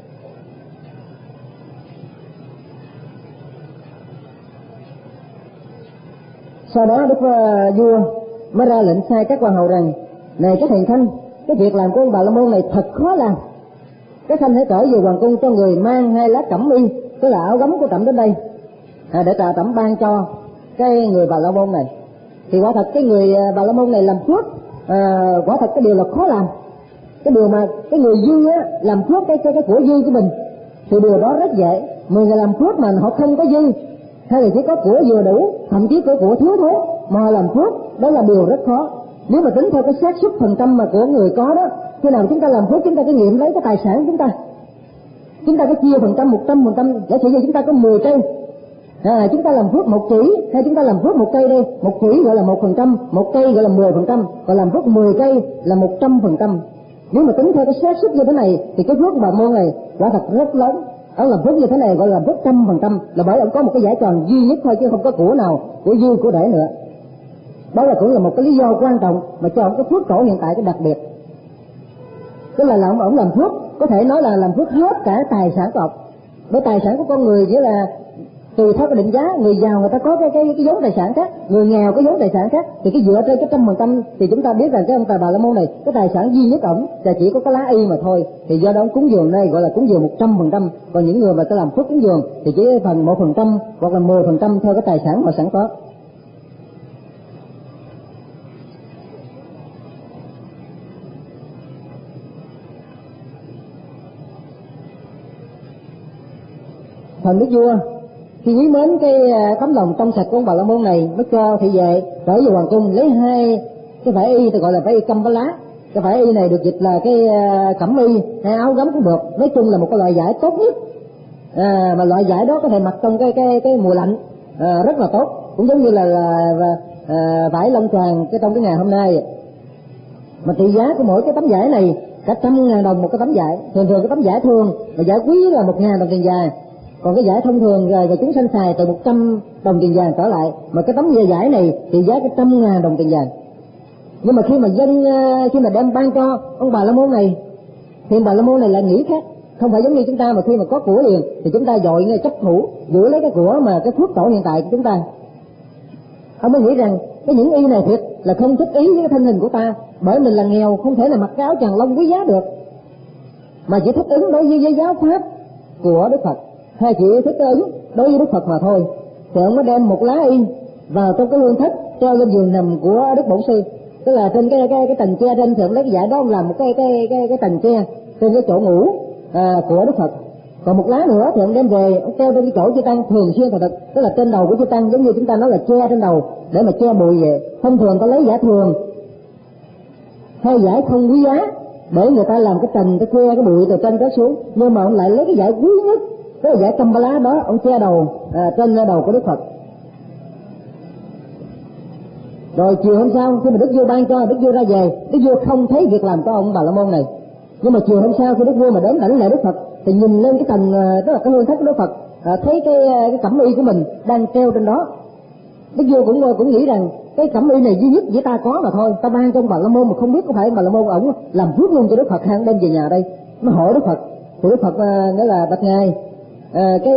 Sau đó Đức uh, vua mới ra lệnh sai các quan hầu rằng: này các hiền khanh, cái việc làm của ông Bà La Môn này thật khó làm. Các khanh hãy trở về hoàng cung cho người mang hai lá cẩm y, tức là áo gấm của trẫm đến đây, à, để trà trẫm ban cho cái người Bà La Môn này. Thì quả thật cái người Bà La Môn này làm phước, à, quả thật cái điều là khó làm. Cái điều mà cái người dư á làm phước cái cái cái của dư của mình thì điều đó rất dễ. Người người làm phước mà họ không có dư, hay là chỉ có của vừa đủ, thậm chí có của thiếu thốn mà làm phước, đó là điều rất khó. Nếu mà tính theo cái xác suất phần trăm mà của người có đó, khi nào chúng ta làm phước chúng ta cái nghiệm lấy cái tài sản của chúng ta, chúng ta có chia phần trăm một trăm phần trăm. Giả sử như chúng ta có mười cây, à, chúng ta làm phước một chỉ, hay chúng ta làm phước một cây đây, một chỉ gọi là một phần trăm, một cây gọi là mười phần trăm, còn làm phước mười cây là một trăm phần trăm. Nếu mà tính theo cái xác suất như thế này thì cái phước Bà Môn này quả thật rất lớn. Ông làm phước như thế này gọi là phước trăm phần trăm, là bởi ông có một cái giải tròn duy nhất thôi, chứ không có của nào của dư của để nữa. Đó là cũng là một cái lý do quan trọng mà cho ông cái phước tổ hiện tại cái đặc biệt. Tức là ông ông làm phước có thể nói là làm phước hết cả tài sản của ông. Bởi tài sản của con người nghĩa là tùy theo cái định giá, người giàu người ta có cái cái cái vốn tài sản khác, người nghèo có vốn tài sản khác, thì cái dựa trên cái trăm phần trăm thì chúng ta biết rằng cái ông Bà La Môn này cái tài sản duy nhất ổng là chỉ có cái lá y mà thôi. Thì do đó ông cúng dường đây gọi là cúng dường một trăm phần trăm, còn những người mà ta làm phước cúng dường thì chỉ phần một phần trăm hoặc là mười phần trăm theo cái tài sản mà sẵn có. Thần Đức Vua khi quý mến cái tấm lòng trong sạch của ông Bà La Môn này mới cho thị vệ trở về hoàng cung lấy hai cái vải y, tôi gọi là vải y căm bá lá. Cái vải y này được dịch là cái cẩm y hay áo gấm cũng được, nói chung là một cái loại vải tốt nhất, à, mà loại vải đó có thể mặc trong cái cái cái mùa lạnh à, rất là tốt, cũng giống như là, là, là à, vải lông tràng cái trong cái ngày hôm nay. Mà trị giá của mỗi cái tấm vải này cả trăm ngàn đồng một cái tấm vải. Thường thường cái tấm vải thường và vải quý là một ngàn đồng tiền vàng, còn cái giải thông thường rồi và chúng sanh xài từ một trăm đồng tiền vàng trở lại, mà cái tấm giải này thì giá cái trăm ngàn đồng tiền vàng. Nhưng mà khi mà dân khi mà đem ban cho ông Bà La Môn này thì ông Bà La Môn này lại nghĩ khác, không phải giống như chúng ta mà khi mà có của liền thì chúng ta dội ngay chấp thủ giữ lấy cái của mà cái phước tổ hiện tại của chúng ta. Ông mới nghĩ rằng cái những y này thiệt là không thích ý với cái thân hình của ta, bởi mình là nghèo không thể là mặc cái áo tràng lông quý giá được, mà chỉ thích ứng đối với giới giáo pháp của Đức Phật, hay chỉ thích ứng đối với Đức Phật mà thôi. Thì ông mới đem một lá y vào trong cái luân thất treo lên giường nằm của Đức Bổn Sư, tức là trên cái cái cái tầng tre trên, thì ông lấy cái giải đó ông làm một cái cái cái cái tầng tre trên cái chỗ ngủ à, của Đức Phật. Còn một lá nữa thì ông đem về ông treo trên cái chỗ chư tăng thường xuyên thật, tức là trên đầu của chư tăng, giống như chúng ta nói là che trên đầu để mà che bụi về. Thông thường ta lấy giải thường hay giải không quý giá để người ta làm cái trần, cái che cái bụi từ trên đó xuống, nhưng mà ông lại lấy cái giải quý nhất, cái giải Kambala đó, ông che đầu à, trên đầu của Đức Phật. Rồi chiều hôm sau khi mà Đức Vua ban cho Đức Vua ra về, Đức Vua không thấy việc làm của ông Bà La Môn này, nhưng mà chiều hôm sau khi Đức Vua mà đến lãnh lễ Đức Phật thì nhìn lên cái tầng, tức là cái hương thất của Đức Phật, à, thấy cái cái cẩm y của mình đang treo trên đó. Đức Vua cũng cũng nghĩ rằng cái cẩm y này duy nhất với ta có mà thôi, ta ban cho ông Bà La Môn mà không biết có phải Bà La Môn ổng làm phước luôn cho Đức Phật hay đem về nhà đây. Nó hỏi Đức Phật, thì Đức Phật à, nghĩa là bạch ngài, à, cái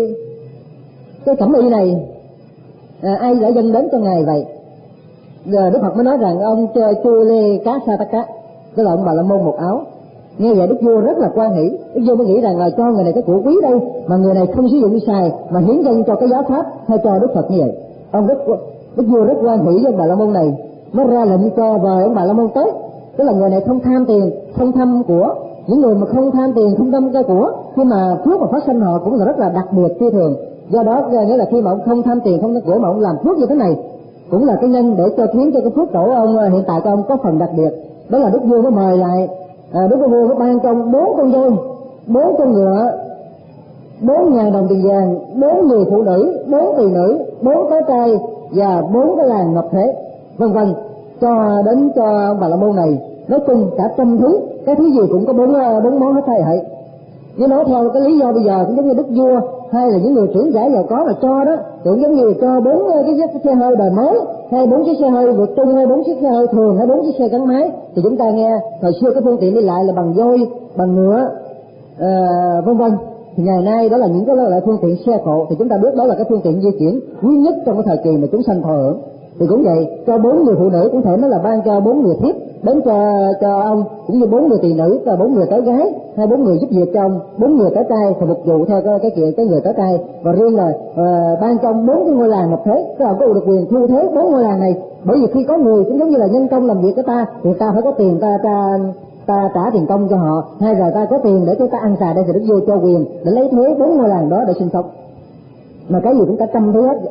cái cẩm y này à, ai đã dâng đến cho ngài vậy? Giờ Đức Phật mới nói rằng ông Chư Lê Cá Sa Tắc Cá, tức là ông Bà La Môn một áo. Nghe vậy Đức Vua rất là quan hỷ. Đức Vua mới nghĩ rằng là cho người này cái của quý đây mà người này không sử dụng đi xài mà hiến dâng cho cái giáo pháp hay cho Đức Phật như vậy. Ông rất Đức Vua rất quan hỷ với ông Bà La Môn này, mới ra lệnh cho vời ông Bà La Môn tới. Tức là người này không tham tiền, không tham của. Những người mà không tham tiền, không tham cái của, khi mà phước mà phát sinh họ cũng là rất là đặc biệt phi thường. Do đó nghĩa là khi mà ông không tham tiền, không tham của mà ông làm phước như thế này cũng là cái nhân để cho khiến cho cái phước tổ ông hiện tại của ông có phần đặc biệt. Đó là Đức Vua mới mời lại, à, Đức Vua mới ban cho ông bốn con voi, bốn con ngựa, bốn ngàn đồng tiền vàng, bốn người phụ nữ, bốn tỳ nữ, bốn cái trai và bốn cái làng ngọc thế, vân vân, cho đến cho ông Bà La Môn này. Nói chung cả trăm thứ, cái thứ gì cũng có bốn bốn món hết thảy vậy. Nếu nói theo cái lý do bây giờ cũng giống như Đức Vua hay là những người trưởng giả giàu có là cho đó, cũng giống như cho bốn cái chiếc xe hơi đời mới, hay bốn chiếc xe hơi vượt trung, hay bốn chiếc xe hơi thường, hay bốn chiếc xe gắn máy. Thì chúng ta nghe thời xưa cái phương tiện đi lại là bằng voi, bằng ngựa, à, vân vân. Thì ngày nay đó là những cái loại phương tiện xe cộ, thì chúng ta biết đó là cái phương tiện di chuyển quý nhất trong cái thời kỳ mà chúng sanh thọ hưởng. Thì cũng vậy, cho bốn người phụ nữ cũng thể nói là ban cho bốn người thiếp đến cho cho ông, cũng như bốn người tỳ nữ và bốn người tới gái, hay bốn người giúp việc cho ông, bốn người tới trai thì phục vụ theo cái cái chuyện cái người tới trai. Và riêng là uh, ban cho ông bốn cái ngôi làng ngọc thế, tức là ông có được quyền thu thế bốn ngôi làng này. Bởi vì khi có người cũng giống như là nhân công làm việc của ta thì ta phải có tiền, ta ta ta trả tiền công cho họ, hay là ta có tiền để chúng ta ăn xài đây thì Đức Vua cho quyền để lấy thế bốn ngôi làng đó để sinh sống. Mà cái gì cũng cả trăm thứ hết.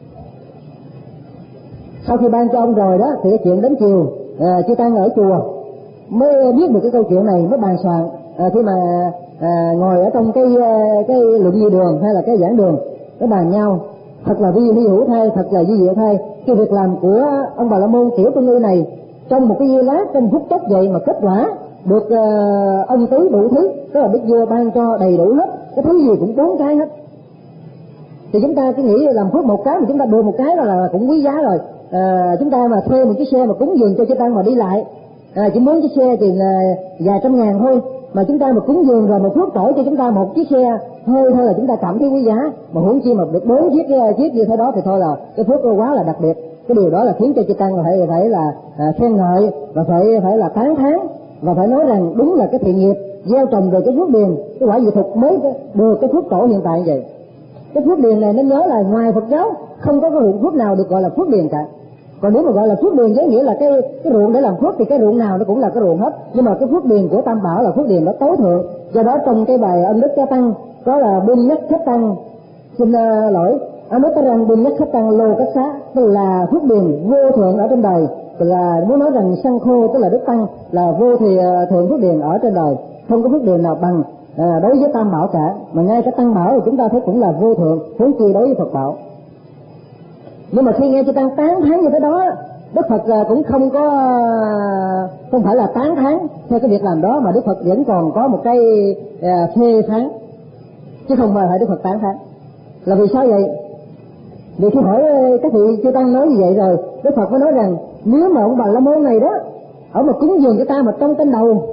Sau khi ban cho ông rồi đó thì cái chuyện đến chiều à, chư tăng ở chùa mới biết được cái câu chuyện này, mới bàn soạn à, khi mà à, ngồi ở trong cái cái luận nghi đường hay là cái giảng đường, cái bàn nhau thật là vi hy hữu thay, thật là vi diệu thay. Cái việc làm của ông Bà La Môn tiểu tu ngư này trong một cái giây lát, trong phút chốc vậy mà kết quả được uh, ân tứ đủ thứ, tức là Đức Vua ban cho đầy đủ hết, cái thứ gì cũng bốn cái hết. Thì chúng ta cứ nghĩ làm phước một cái mà chúng ta được một cái là, là cũng quý giá rồi. À, chúng ta mà thuê một chiếc xe mà cúng dường cho chư tăng mà đi lại, à, chỉ muốn chiếc xe thì là vài trăm ngàn thôi, mà chúng ta mà cúng dường rồi một phước tổ cho chúng ta một chiếc xe hơi thôi là chúng ta cảm thấy quý giá. Mà huống chi mà được bốn chiếc chiếc như thế đó thì thôi là cái phước quá là đặc biệt. Cái điều đó là khiến cho chư tăng phải phải là à, khen ngợi và phải phải là tán thán và phải nói rằng đúng là cái thiện nghiệp gieo trồng rồi cái phước điền, cái quả diệu thục mới được cái phước tổ hiện tại như vậy. Cái phước điền này nó nhớ là ngoài Phật giáo không có cái ruộng phước nào được gọi là phước điền cả. Còn nếu mà gọi là phước điền với nghĩa là cái cái ruộng để làm phước thì cái ruộng nào nó cũng là cái ruộng hết. Nhưng mà cái phước điền của Tam Bảo là phước điền nó tối thượng. Do đó trong cái bài ân đức cho tăng có là binh nhất khách tăng, xin uh, lỗi ân đức rằng binh nhất khách tăng lô cách xá, tức là phước điền vô thượng ở trên đời. Tức là muốn nói rằng sanh khô tức là đức tăng là vô thì uh, thượng phước điền ở trên đời, không có phước điền nào bằng à, đối với Tam Bảo cả. Mà ngay cái Tăng Bảo thì chúng ta thấy cũng là vô thượng, huống chi đối với Phật Bảo. Nhưng mà khi nghe chư tăng tán thán như thế đó, Đức Phật cũng không có không phải là tán thán theo cái việc làm đó, mà Đức Phật vẫn còn có một cái à, phê phán, chứ không phải Đức Phật tán thán. Là vì sao vậy? Vì khi hỏi các vị chư tăng nói như vậy rồi, Đức Phật mới nói rằng nếu mà ông Bà La Môn này đó, ông mà cúng dường cho ta mà trong trên đầu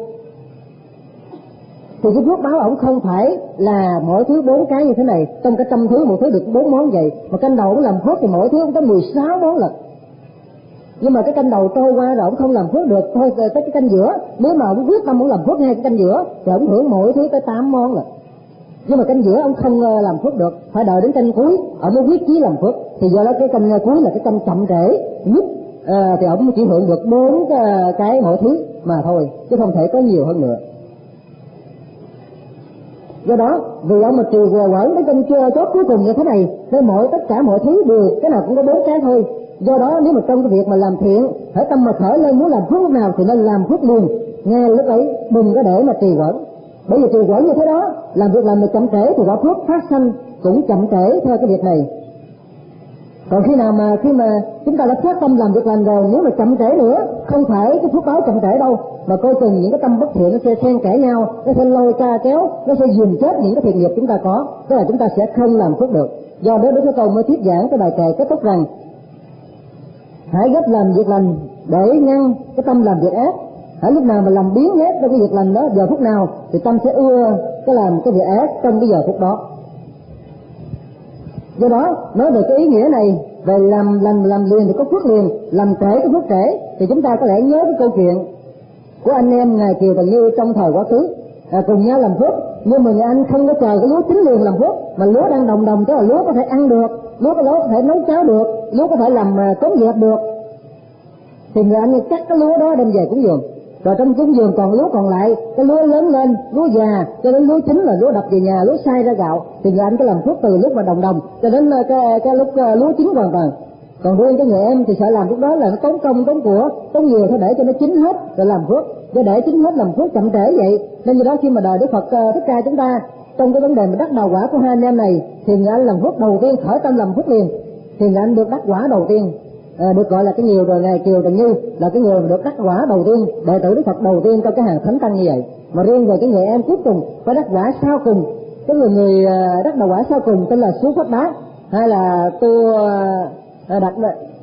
thì cái phước báo ổng không phải là mỗi thứ bốn cái như thế này, trong cái trăm thứ mỗi thứ được bốn món vậy, mà canh đầu ổng làm phước thì mỗi thứ ổng có mười sáu món lận. Nhưng mà cái canh đầu trôi qua rồi ổng không làm phước được, thôi tới cái canh giữa, nếu mà ổng quyết tâm ổng làm phước ngay cái canh giữa thì ổng hưởng mỗi thứ tới tám món lận. Nhưng mà canh giữa ổng không làm phước được, phải đợi đến canh cuối ổng mới quyết chí làm phước. Thì do đó cái canh cuối là cái canh chậm trễ nhất, à, thì ổng chỉ hưởng được bốn cái mỗi thứ mà thôi, chứ không thể có nhiều hơn nữa. Do đó vì ông mà trì quẩn đến trong chưa chốt cuối cùng như thế này, nên mọi tất cả mọi thứ đều cái nào cũng có bốn cái thôi, Do đó nếu mà trong cái việc mà làm thiện, hãy tâm mà khởi lên muốn làm phước lúc nào thì nên làm phước liền, nghe lúc ấy đừng có để mà trì hoãn. Bởi vì trì hoãn như thế đó, làm việc làm mà chậm trễ thì quả phước phát sanh cũng chậm trễ theo cái việc này. Còn khi nào mà khi mà chúng ta đã phát tâm làm việc lành rồi, nếu mà chậm trễ nữa, không phải cái phước báo chậm trễ đâu, mà coi chừng những cái tâm bất thiện nó sẽ xen kẽ nhau, nó sẽ lôi ca kéo, nó sẽ dìm chết những cái thiện nghiệp chúng ta có, tức là chúng ta sẽ không làm phước được. Do đó Đức Thế Tôn mới thuyết giảng cái bài kệ kết thúc rằng hãy gấp làm việc lành để ngăn cái tâm làm việc ác. Hãy lúc nào mà làm biến nhét trong cái việc lành đó, giờ phút nào thì tâm sẽ ưa cái làm cái việc ác trong cái giờ phút đó. Do đó nói về cái ý nghĩa này về làm lành làm liền thì có phước liền, làm trễ có phước trễ, thì chúng ta có thể nhớ cái câu chuyện của anh em ngài Kiều Trần Như trong thời quá khứ, à, cùng nhau làm phước, nhưng mà nhà anh không có chờ cái lúa chín liền làm phước, mà lúa đang đồng đồng, tức là lúa có thể ăn được, lúa có có thể nấu cháo được, lúa có thể làm cống dẹp được, thì người anh cắt cái lúa đó đem về cúng dường. Rồi trong cúng dường còn lúa còn lại, cái lúa lớn lên, lúa già cho đến lúa chín là lúa đập về nhà, lúa xay ra gạo, thì người anh có làm phước từ lúc mà đồng đồng cho đến cái, cái lúc lúa chín hoàn toàn. Còn riêng cái người em thì sợ làm lúc đó là nó tốn công tốn của tốn nhiều, thôi để cho nó chín hết rồi làm phước, cho để chín hết làm phước chậm trễ vậy. Nên như đó khi mà đời Đức Phật Thích Ca chúng ta trong cái vấn đề mà đắc đầu quả của hai anh em này, thì người anh làm phước đầu tiên, khởi tâm làm phước liền, thì người anh được đắc quả đầu tiên. À, được gọi là cái nhiều rồi ngài Kiều Trần Như là cái người được đắc quả đầu tiên, đệ tử Đức Phật đầu tiên trong cái hàng thánh tăng như vậy. Mà riêng về cái người em cuối cùng phải đắc quả sau cùng, cái người người đắc đầu quả sau cùng tên là Sú Phất Bá, hay là tu đặt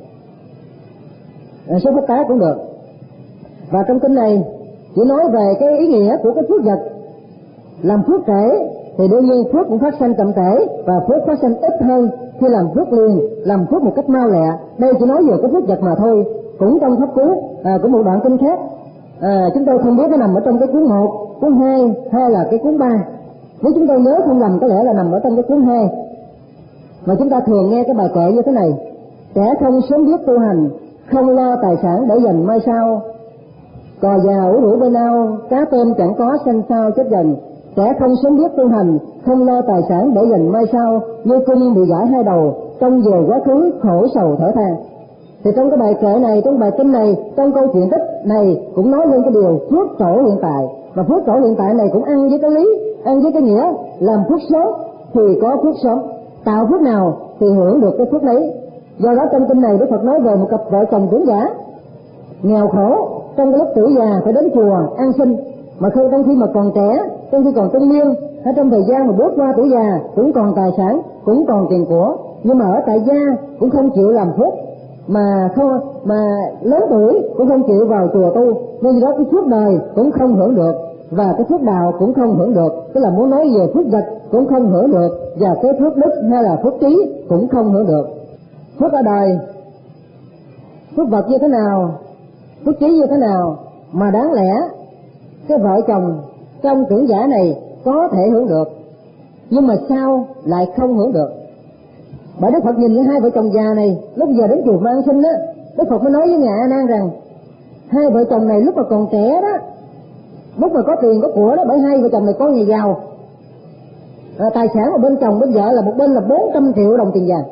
Sú Phất Bá cũng được. Và trong kinh này chỉ nói về cái ý nghĩa của cái phước vật. Làm phước trễ thì đương nhiên phước cũng phát sanh chậm trễ, và phước phát sanh ít hơn khi làm phước liền, làm phước một cách mau lẹ. Đây chỉ nói về cái phước vật mà thôi. Cũng trong pháp cú à, của một đoạn kinh khác, à, chúng tôi không biết nó nằm ở trong cái cuốn một, cuốn hai hay là cái cuốn ba. Nếu chúng tôi nhớ không lầm có lẽ là nằm ở trong cái cuốn hai. Mà chúng ta thường nghe cái bài kệ như thế này: kẻ không sớm biết tu hành, không lo tài sản để dành mai sau. Cò già ủ rũ bên ao, cá tôm chẳng có xanh sao chết dần. Kẻ không sớm biết tu hành, không lo tài sản để dành mai sau, như cung bị gãy hai đầu, trong về quá khứ khổ sầu thở than. Thì trong cái bài kệ này, trong bài kinh này, trong câu chuyện tích này cũng nói lên cái điều phước trổ hiện tại. Và phước trổ hiện tại này cũng ăn với cái lý, ăn với cái nghĩa làm phước sớm thì có phước sớm, tạo phước nào thì hưởng được cái phước ấy. Do đó trong kinh này Đức Phật nói về một cặp vợ chồng trưởng giả nghèo khổ, trong cái lúc tuổi già phải đến chùa ăn xin, mà khi trong khi mà còn trẻ, trong khi còn trung niên, ở trong thời gian mà bước qua tuổi già cũng còn tài sản, cũng còn tiền của, nhưng mà ở tại gia cũng không chịu làm phước, mà không mà lớn tuổi cũng không chịu vào chùa tu, nên vì đó cái phước đời cũng không hưởng được, và cái phước đạo cũng không hưởng được. Tức là muốn nói về phước vật cũng không hưởng được, và cái phước đức hay là phước trí cũng không hưởng được. Phước ở đời, phước vật như thế nào, phước trí như thế nào mà đáng lẽ cái vợ chồng trong trưởng giả này có thể hưởng được, nhưng mà sao lại không hưởng được? Bởi Đức Phật nhìn những hai vợ chồng già này lúc giờ đến chùa ăn xin á, Đức Phật mới nói với ngài A Nan rằng hai vợ chồng này lúc mà còn trẻ đó, lúc mà có tiền có của đó, bởi hai vợ chồng này có nhà giàu, à, tài sản của bên chồng bên vợ là một bên là bốn trăm triệu đồng tiền vàng,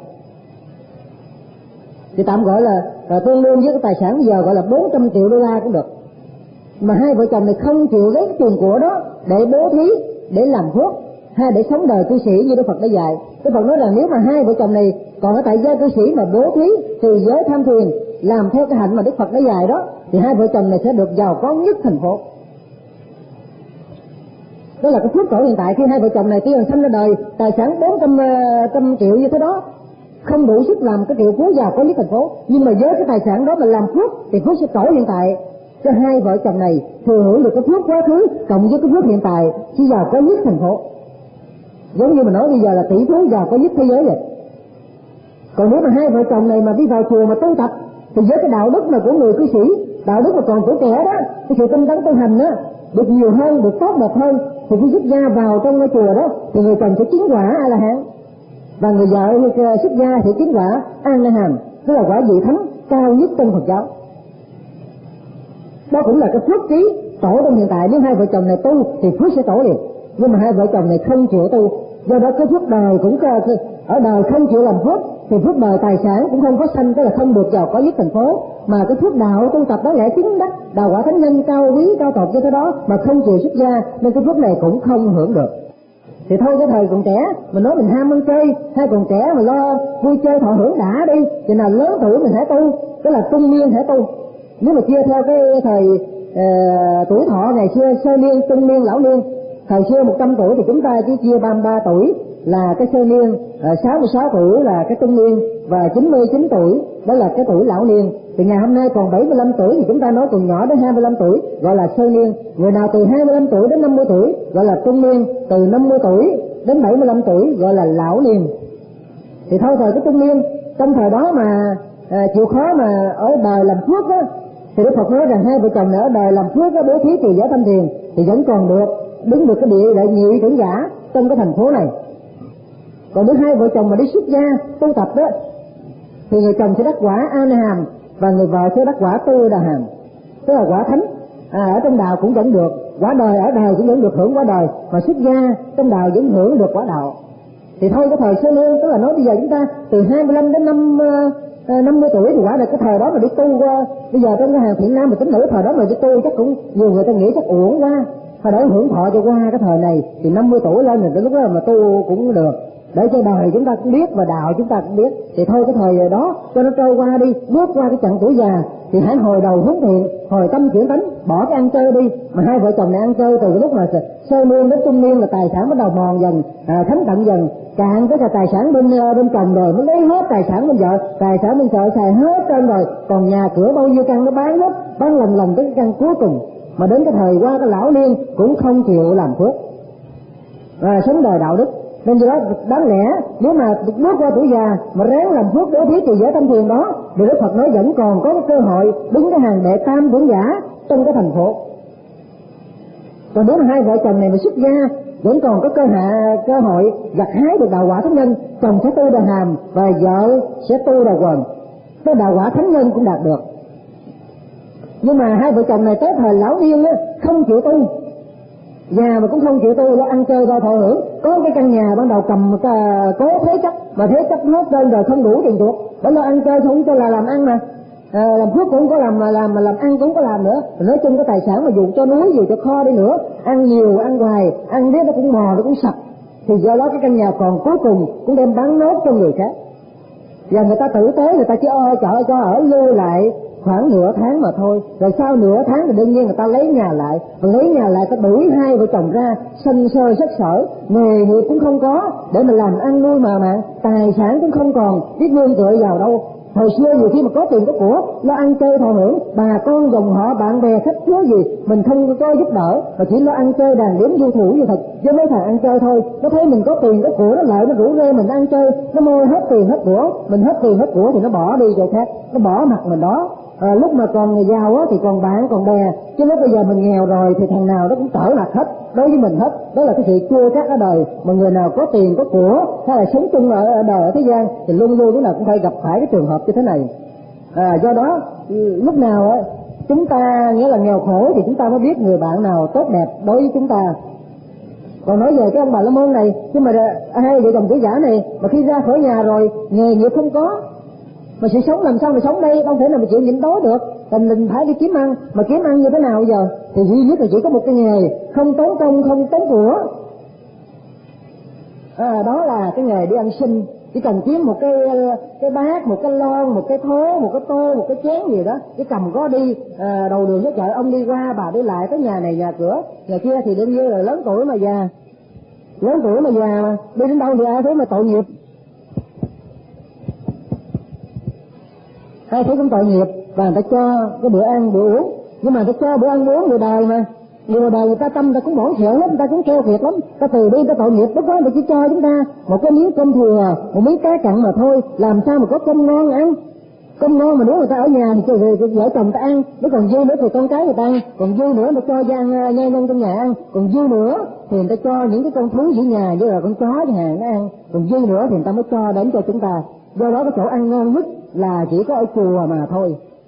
thì tạm gọi là, là tương đương với cái tài sản bây giờ gọi là bốn trăm triệu đô la cũng được. Mà hai vợ chồng này không chịu lấy cái tiền của đó để bố thí, để làm phước, hay để sống đời cư sĩ như Đức Phật đã dạy. Đức Phật nói rằng nếu mà hai vợ chồng này còn ở tại gia cư sĩ mà bố thí thì giới tham thiền, làm theo cái hạnh mà Đức Phật đã dạy đó, thì hai vợ chồng này sẽ được giàu có nhất thành phố. Đó là cái phước khổ hiện tại. Khi hai vợ chồng này tuy rằng sanh ra đời tài sản bốn trăm triệu như thế đó, không đủ sức làm cái triệu phú giàu có nhất thành phố, nhưng mà với cái tài sản đó mà làm phước thì phước sẽ trổ hiện tại cho hai vợ chồng này thừa hưởng được cái phước quá khứ cộng với cái phước hiện tại chỉ giàu có nhất thành phố. Giống như mà nói bây giờ là tỷ phú giàu có nhất thế giới vậy. Còn nếu mà hai vợ chồng này mà đi vào chùa mà tu tập thì với cái đạo đức mà của người cư sĩ, đạo đức mà còn của trẻ đó, cái sự tinh tấn tu hành á được nhiều hơn, được tốt đẹp hơn, thì khi xuất gia vào trong cái chùa đó thì người chồng sẽ chứng quả A La Hán, và người vợ xuất gia thì chứng quả A Na Hàm, tức là quả vị thánh cao nhất trong Phật giáo. Đó cũng là cái phước trí tổ trong hiện tại. Nếu hai vợ chồng này tu thì phước sẽ tổ liền, nhưng mà hai vợ chồng này không chịu tu, do đó cái phước đời cũng ở đời không chịu làm phước thì phước đời tài sản cũng không có sanh, tức là không được giàu có nhất thành phố, mà cái phước đạo tu tập đó lẽ chứng đắc đạo quả thánh nhân cao quý cao tột như thế đó mà không chịu xuất gia, nên cái phước này cũng không hưởng được. Thì thôi cái thời còn trẻ mình nói mình ham ăn chơi, hay còn trẻ mà lo vui chơi thọ hưởng đã đi, thì nào lớn tuổi mình hãy tu, tức là trung niên hãy tu. Nếu mà chia theo cái thời uh, tuổi thọ ngày xưa, sơ niên, trung niên, lão niên. Thời xưa một trăm tuổi thì chúng ta chỉ chia ba mươi ba tuổi là cái sơ niên, uh, sáu mươi sáu tuổi là cái trung niên, và chín mươi chín tuổi đó là cái tuổi lão niên. Thì ngày hôm nay còn bảy mươi lăm tuổi thì chúng ta nói còn nhỏ đến hai mươi lăm tuổi gọi là sơ niên. Người nào từ hai mươi lăm tuổi đến năm mươi tuổi gọi là trung niên, từ năm mươi tuổi đến bảy mươi lăm tuổi gọi là lão niên. Thì thôi thời cái trung niên, trong thời đó mà à, chịu khó mà ở đời làm phước á, thì Đức Phật nói rằng hai vợ chồng ở đời làm phước á, bố thí trì giới tâm thiền thì vẫn còn được đứng được cái địa đại nhị trưởng giả trong cái thành phố này. Còn nếu hai vợ chồng mà đi xuất gia tu tập đó thì người chồng sẽ đắc quả A Na Hàm và người vợ sẽ đắc quả Tu Đà Hàm, tức là quả thánh. À, ở trong đạo cũng vẫn được quả đời, ở đời cũng vẫn được hưởng quả đời, mà xuất gia trong đạo vẫn hưởng được quả đạo. Thì thôi cái thời sơ niên, tức là nói bây giờ chúng ta từ hai mươi lăm đến năm năm mươi tuổi thì quả là cái thời đó mà đi tu. Uh, bây giờ trong cái hàng Thiện Nam mà tính nữ thời đó mà đi tu chắc cũng nhiều người ta nghĩ chắc uổng quá, hồi đó hưởng thọ cho qua cái thời này thì năm mươi tuổi lên rồi đến lúc đó mà tu cũng được, để cho đời chúng ta cũng biết và đạo chúng ta cũng biết. Thì thôi cái thời đó cho nó trôi qua đi, bước qua cái chặng tuổi già thì hãy hồi đầu hướng thiện, hồi tâm chuyển tánh, bỏ cái ăn chơi đi. Mà hai vợ chồng này ăn chơi từ cái lúc mà sơ niên đến trung niên là tài sản bắt đầu mòn dần, à, thấm cạn dần, cạn cái tài sản bên bên chồng rồi mới lấy hết tài sản bên vợ, tài sản bên vợ xài hết trơn rồi, còn nhà cửa bao nhiêu căn nó bán hết, bán lần lần tới cái căn cuối cùng. Mà đến cái thời qua cái lão niên cũng không chịu làm phước, à, sống đời đạo đức. Nên do đó đáng lẽ nếu mà bước qua tuổi già mà ráng làm phước bố thí trì giới tâm thiền đó thì Đức Phật nói vẫn còn có cái cơ hội đứng cái hàng đệ tam trưởng giả trong cái thành phố. Còn nếu mà hai vợ chồng này mà xuất gia vẫn còn có cơ hạ cơ hội gặt hái được đạo quả thánh nhân, chồng sẽ tu Đà Hàm và vợ sẽ tu Đà Quần, cái đạo quả thánh nhân cũng đạt được. Nhưng mà hai vợ chồng này tới thời lão niên á không chịu tu, già mà cũng không chịu tu, nó ăn chơi do thọ hưởng. Có cái căn nhà ban đầu cầm cái cố thế chấp mà thế chấp hết lên rồi không đủ tiền chuộc, đó là ăn chơi không cho là làm ăn mà. À, làm phước cũng có làm, mà làm mà làm ăn cũng có làm nữa. Nói chung cái tài sản mà dù cho núi dù cho kho đi nữa, ăn nhiều ăn hoài, ăn biết nó cũng mò nó cũng sập, thì do đó cái căn nhà còn cuối cùng cũng đem bán nốt cho người khác. Và người ta tử tế, người ta chỉ o chợ cho ở lưu lại khoảng nửa tháng mà thôi, rồi sau nửa tháng thì đương nhiên người ta lấy nhà lại, và lấy nhà lại ta đuổi hai vợ chồng ra sân sơ sắc sở, nghề nghiệp cũng không có để mà làm ăn nuôi mà mạng, tài sản cũng không còn biết nương tựa vào đâu. Hồi xưa nhiều khi mà có tiền có của lo ăn chơi thọ hưởng, bà con dòng họ bạn bè khách khứa gì mình không có giúp đỡ, mà chỉ lo ăn chơi đàn điếm du thủ như thật. Chứ mấy thằng ăn chơi thôi, nó thấy mình có tiền có của nó lợi, nó rủ rê mình ăn chơi, nó mua hết tiền hết của, mình hết tiền hết của thì nó bỏ đi chỗ khác, nó bỏ mặt mình đó. À, lúc mà còn người giàu á thì còn bạn còn bè, chứ lúc bây giờ mình nghèo rồi thì thằng nào nó cũng trở mặt hết đối với mình hết. Đó là cái sự chua chát ở đời. Mà người nào có tiền có của hay là sống chung ở, ở đời ở thế gian thì luôn luôn lúc nào cũng phải gặp phải cái trường hợp như thế này. À, do đó lúc nào á chúng ta nghĩa là nghèo khổ thì chúng ta mới biết người bạn nào tốt đẹp đối với chúng ta. Còn nói về cái ông Bà La Môn này, nhưng mà hai vợ chồng tử giả này mà khi ra khỏi nhà rồi nghề nghiệp không có, mà sự sống làm sao mà sống đây, không thể nào mà chịu nhịn đói được, thành mình phải đi kiếm ăn. Mà kiếm ăn như thế nào bây giờ? Thì duy nhất là chỉ có một cái nghề không tốn công không tốn của, à, đó là cái nghề đi ăn xin. Chỉ cần kiếm một cái cái bát, một cái lon, một cái thố, một cái tô, một cái chén gì đó, chỉ cầm có đi à, đầu đường cái chợ, ông đi qua bà đi lại tới nhà này nhà cửa nhà kia thì đương nhiên là lớn tuổi mà già, lớn tuổi mà già mà đi đến đâu thì ai thấy mà tội nghiệp, ai thấy cũng tội nghiệp. Và người ta cho cái bữa ăn bữa uống, nhưng mà người ta cho bữa ăn bữa uống người đời mà, người đời người ta tâm người ta cũng bổn xẻo lắm, người ta cũng keo kiệt lắm, ta từ đi ta tội nghiệp. Lúc đó người ta chỉ cho chúng ta một cái miếng cơm thừa, một miếng cá cặn mà thôi, làm sao mà có cơm ngon ăn. Cơm ngon mà nếu người ta ở nhà thì vợ chồng ta ăn, nếu còn dư nữa thì con cái người ta ăn, còn dư nữa người ta cho ra nhai nhân trong nhà ăn, còn dư nữa thì người ta cho những cái con thú giữa nhà như là con chó chẳng hạn nó ăn, còn dư nữa thì người ta mới cho đến cho chúng ta. Do đó cái chỗ ăn ngon nhất là chỉ có ở chùa mà thôi.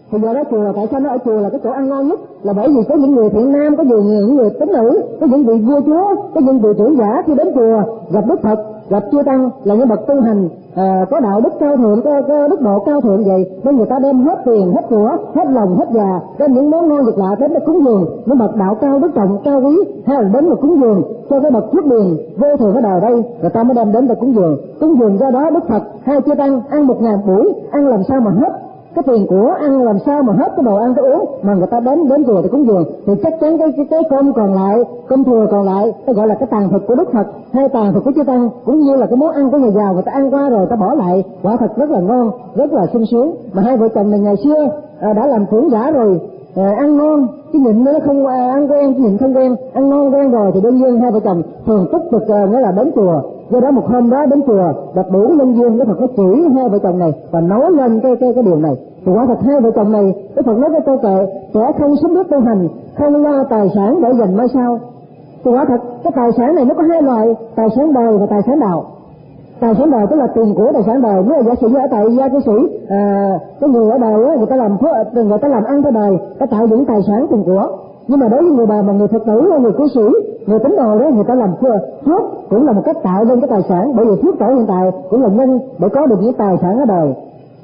Thì giờ đó chùa, tại sao nó ở chùa là cái chỗ ăn ngon nhất? Là bởi vì có những người thiện nam, có những người tín nữ, có những vị vua chúa, có những vị trưởng giả khi đến chùa gặp Đức Phật, gặp chư tăng là những bậc tu hành à, có đạo đức cao thượng, có, có đức độ cao thượng vậy, nên người ta đem hết tiền, hết của, hết lòng, hết già, đem những món ngon việc lạ đến để cúng dường những bậc đạo cao đức trọng cao quý, hay là đến mà cúng dường cho cái bậc phước điền vô thường ở đời đây, người ta mới đem đến để cúng dường. Cúng dường do đó Đức Phật hai chư tăng ăn một ngàn buổi, ăn làm sao mà hết cái tiền của, ăn làm sao mà hết cái đồ ăn cái uống, mà người ta đến đến chùa để cúng dường thì chắc chắn cái cái, cái cơm còn lại, cơm thừa còn lại, cái gọi là cái tàn thực của Đức Phật, hay tàn thực của chư tăng, cũng như là cái món ăn của người giàu người ta ăn qua rồi ta bỏ lại, quả thật rất là ngon, rất là sung sướng. Mà hai vợ chồng này ngày xưa à, đã làm trưởng giả rồi, à, ăn ngon chứ nhịn nó không à, ăn quen chứ nhịn không quen, ăn ngon quen rồi thì đương nhiên hai vợ chồng thường tích cực à, nghĩa là đến chùa. Do đó một hôm đó đến chùa gặp đủ nhân duyên, Đức Phật nó chỉ hai vợ chồng này và nói lên cái cái cái điều này. Thì quả thật hai vợ chồng này, Đức Phật nói cái câu kệ sẽ không sớm biết tu hành, không lo tài sản để dành mai sau. Thì quả thật cái tài sản này nó có hai loại, tài sản đời và tài sản đạo. Tài sản đời tức là tiền của tài sản đời. Nếu là giả sử ở tại gia cư sĩ, à, cái người ở đời á, người ta làm người ta làm ăn cho đời, ta tạo những tài sản tiền của. Nhưng mà đối với người bà mà người Phật tử, người cư sĩ, người tín đồ đó, người ta làm phước cũng là một cách tạo lên cái tài sản, bởi vì phước tổ hiện tại cũng là nhân để có được những tài sản ở đời.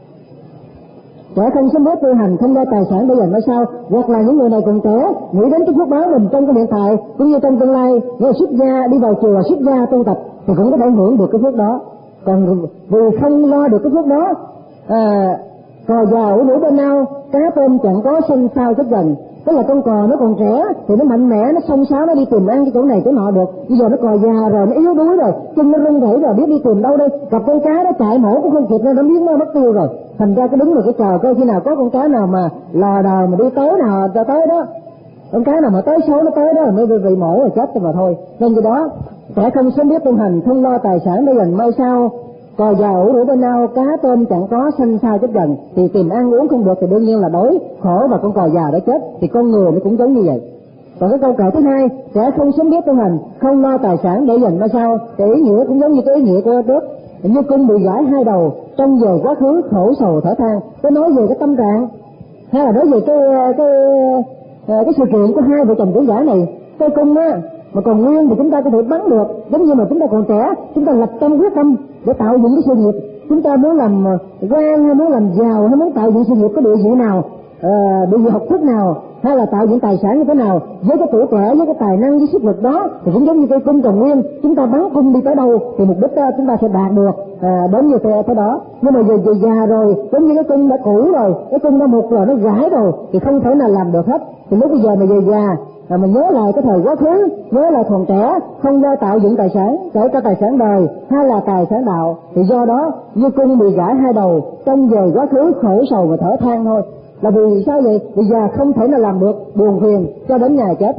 Trẻ không sớm biết tu hành, không lo tài sản để dành mai sau, hoặc là những người này còn trẻ nghĩ đến cái phước báo mình trong cái hiện tại cũng như trong tương lai, nếu xuất gia đi vào chùa, xuất gia tu tập thì cũng có thể hưởng được cái phước đó. Còn vì không lo được cái phước đó, à, cò già ủ rũ bên nào, cá tôm chẳng có sinh sao chết dần. Tức là con cò nó còn trẻ thì nó mạnh mẽ, nó xông xáo, nó đi tìm ăn cái chỗ này chỗ nọ được. Bây giờ nó cò già rồi, nó yếu đuối rồi, chân nó run rẩy rồi, biết đi tìm đâu đây. Gặp con cá nó chạy mổ cũng không kịp, nó biến nó mất tiêu rồi. Thành ra cái đứng rồi cái chờ coi khi nào có con cá nào mà lò đò mà đi tới nào cho tới đó. Con cá nào mà tới số nó tới đó là mới bị mổ rồi chết rồi mà thôi. Nên cái đó sẽ không sớm biết tu hành, không lo tài sản để dành mai sau. Cò già ủ rũ bên nào, cá tôm chẳng có sinh sao chết dần. Thì tìm ăn uống không được thì đương nhiên là đói khổ và con cò già đó chết. Thì con người nó cũng giống như vậy. Còn cái câu kệ thứ hai, sẽ không sớm biết tu hành, không lo tài sản để dành mai sau. Cái ý nghĩa cũng giống như cái ý nghĩa của trước. Như cung bị gãy hai đầu, trong về quá khứ khổ sầu thở than. Tôi nói về cái tâm trạng, hay là nói về cái cái cái, cái sự kiện của hai vợ chồng trưởng giả này. Cái cung á mà còn nguyên thì chúng ta có thể bắn được, giống như mà chúng ta còn trẻ, chúng ta lập tâm quyết tâm để tạo dựng cái sự nghiệp. Chúng ta muốn làm quan hay muốn làm giàu hay muốn tạo dựng sự nghiệp có địa vị nào, à, địa vị học thức nào, hay là tạo dựng tài sản như thế nào, với cái tuổi trẻ, với cái tài năng, với sức lực đó thì cũng giống như cây cung còn nguyên. Chúng ta bắn cung đi tới đâu thì mục đích chúng ta sẽ đạt được à, đến như thế, thế đó. Nhưng mà về, về già rồi, giống như cái cung đã cũ rồi, cái cung đã mục rồi, nó gãy rồi thì không thể nào làm được hết. Thì lúc bây giờ mà về già à, mà nhớ lại cái thời quá khứ, nhớ lại còn trẻ, không lo tạo dựng tài sản, kể cả tài sản đời hay là tài sản đạo, thì do đó như cung bị gãy hai đầu, trong về quá khứ khổ sầu và thở than thôi. Là vì sao vậy? Vì già không thể nào làm được, buồn phiền cho đến ngày chết.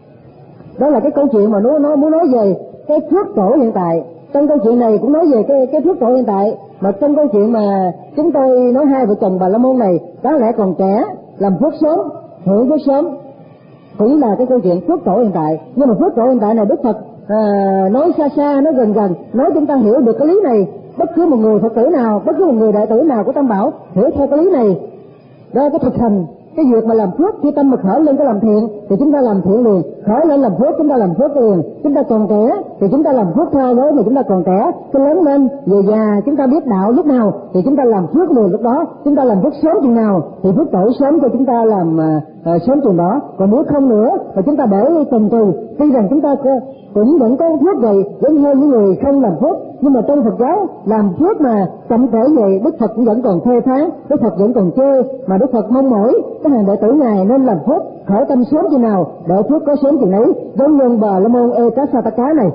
Đó là cái câu chuyện mà nó nó muốn nói về cái phước tổ hiện tại. Trong câu chuyện này cũng nói về cái cái phước tổ hiện tại, mà trong câu chuyện mà chúng tôi nói hai vợ chồng Bà La Môn này có lẽ còn trẻ, làm phước sớm, hưởng phước sớm, cũng là cái câu chuyện phước tổ hiện tại. Nhưng mà phước tổ hiện tại này Đức Phật à, nói xa xa, nói gần gần, nói chúng ta hiểu được cái lý này. Bất cứ một người Phật tử nào, bất cứ một người đệ tử nào của Tam Bảo hiểu theo cái lý này, đó cái thực hành cái việc mà làm phước. Khi tâm mà khởi lên cái làm thiện thì chúng ta làm thiện liền, khởi lên làm phước chúng ta làm phước liền. Chúng ta còn trẻ thì chúng ta làm phước tha lối mà chúng ta còn trẻ. Cái lớn lên về già chúng ta biết đạo lúc nào thì chúng ta làm phước liền lúc đó. Chúng ta làm phước sớm chừng nào thì phước tổ sớm cho chúng ta làm à, à, sớm chừng đó. Còn nếu không nữa mà chúng ta để tình trừ, tuy rằng chúng ta cũng vẫn có phước vậy, giống như những người không làm phước. Nhưng mà trong Phật giáo làm phước mà chậm trễ vậy, Đức Phật cũng vẫn còn phê phán, Đức Phật vẫn còn chê, mà Đức Phật mong mỏi các hàng đệ tử ngài nên làm phước, khởi tâm sớm chừng nào để phước có sớm chừng ấy. Giống như Bà La Môn Ekasataka này,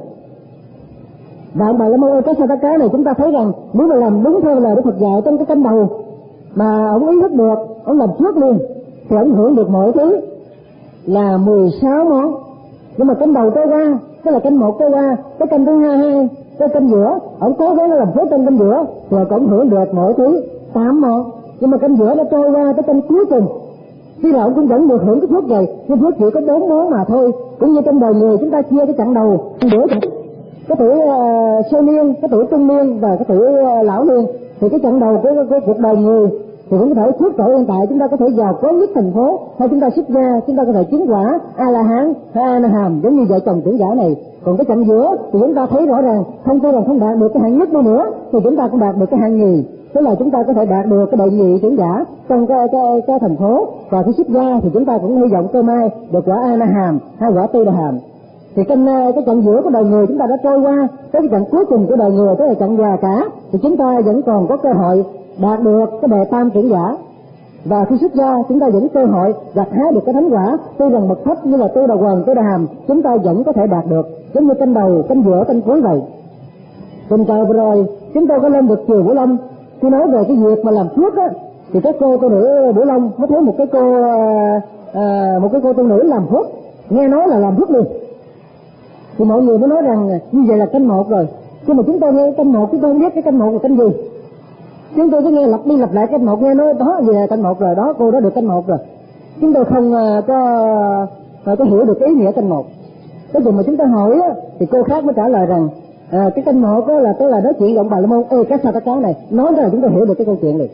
bạn Bà La Môn Ekasataka này chúng ta thấy rằng nếu mà làm đúng theo lời Đức Phật dạy trong cái canh đầu mà ông ý thức được, ông làm phước luôn thì ông hưởng được mọi thứ là mười sáu món. Nhưng mà canh đầu tới ra, tức là canh một tới ra, cái canh thứ hai hai, cái canh giữa, ông cố gắng làm phước trong canh giữa thì cũng hưởng được mọi thứ tám món. Nhưng mà canh giữa nó trôi qua cái canh cuối cùng, khi là ông cũng vẫn được hưởng cái phước vậy, nhưng phước chỉ có bốn món mà thôi. Cũng như trong đời người chúng ta chia cái chặng đầu giữa cái tuổi uh, sơ niên, cái tuổi trung niên và cái tuổi uh, lão niên, thì cái chặng đầu của, của cuộc đời người thì cũng có thể phước tội hiện tại chúng ta có thể giàu có nhất thành phố, hay chúng ta xuất gia chúng ta có thể chứng quả A La Hán hay A Na Hàm giống như vợ chồng trưởng giả này. Còn cái chặng giữa thì chúng ta thấy rõ ràng không phải là không đạt được cái hạng nhất nữa thì chúng ta cũng đạt được cái hạng nhì, tức là chúng ta có thể đạt được cái đệ nhị trưởng giả trong cái cái, cái thành phố, và khi xuất gia thì chúng ta cũng hy vọng cơ may được quả A Na Hàm hay quả Tê Đà Hàm. Thì cái, cái chặng giữa của đời người chúng ta đã trôi qua, tới cái chặng cuối cùng của đời người, tức là chặng già cả, thì chúng ta vẫn còn có cơ hội đạt được cái đệ tam trưởng giả. Và khi xuất gia chúng ta vẫn cơ hội gặt hái được cái thánh quả, tuy rằng bậc thấp như là Tê Đà Hoàng, Tê Đà Hàm chúng ta vẫn có thể đạt được, giống như canh đầu, canh giữa, canh cuối vậy. Tuần trời vừa rồi chúng tôi có lên được chùa Bửu Long, khi nói về cái việc mà làm phước á, thì các cô cô nữ Bửu Long mới thấy một cái cô à, một cái cô tu nữ làm phước, nghe nói là làm phước liền. Thì mọi người mới nói rằng như vậy là canh một rồi, nhưng mà chúng tôi nghe canh một chúng tôi không biết cái canh một là canh gì. Chúng tôi cứ nghe lặp đi lặp lại canh một, nghe nói đó về canh một rồi, đó cô đó được canh một rồi. Chúng tôi không uh, có uh, có hiểu được cái ý nghĩa canh một. Cái gì mà chúng ta hỏi á, thì cô khác mới trả lời rằng à, cái canh một đó là tức là nói chuyện ông Bà La Môn, ê các sao các cháu này, nói ra là chúng tôi hiểu được cái câu chuyện này.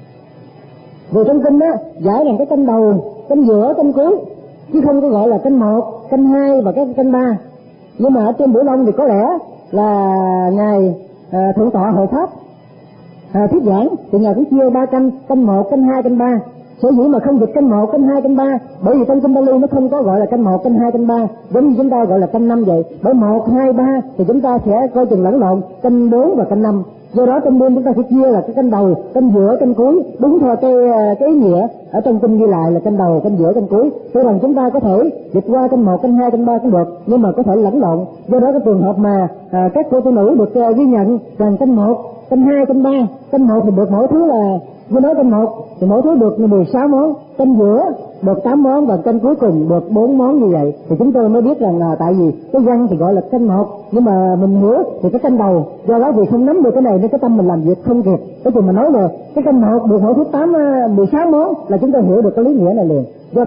Về trong kinh á giải rằng cái canh đầu, canh giữa, canh cuối, chứ không có gọi là canh một, canh hai và cái canh ba. Nhưng mà ở trên Bửu Long thì có lẽ là ngài à, thượng tọa Hộ Pháp à, thuyết giảng thì ngài cũng chia ba canh, canh một, canh hai, canh ba. Sở dĩ mà không dịch canh một, canh hai, canh ba, bởi vì trong kinh Bali nó không có gọi là canh một, canh hai, canh ba, giống như chúng ta gọi là canh năm vậy. Bởi một, hai, ba thì chúng ta sẽ coi chừng lẫn lộn canh bốn và canh năm. Do đó trong đêm chúng ta sẽ chia là cái canh đầu, canh giữa, canh cuối, đúng theo cái cái ý nghĩa ở trong kinh ghi lại là canh đầu, canh giữa, canh cuối. Tuy rằng chúng ta có thể dịch qua canh một, canh hai, canh ba cũng được, nhưng mà có thể lẫn lộn. Do đó cái trường hợp mà à, các cô tu nữ được uh, ghi nhận rằng canh một, canh hai, canh ba, canh một thì được mỗi thứ là, với nói canh một thì mỗi thứ được mười sáu món, canh giữa được tám món và canh cuối cùng được bốn món như vậy. Thì chúng tôi mới biết rằng là tại vì cái văn thì gọi là canh một, nhưng mà mình hiểu thì cái canh đầu, do đó vì không nắm được cái này nên cái tâm mình làm việc không kịp. Cái chuyện mà nói là cái canh một được mỗi thứ tám, mười sáu món là chúng tôi hiểu được cái lý nghĩa này liền. Do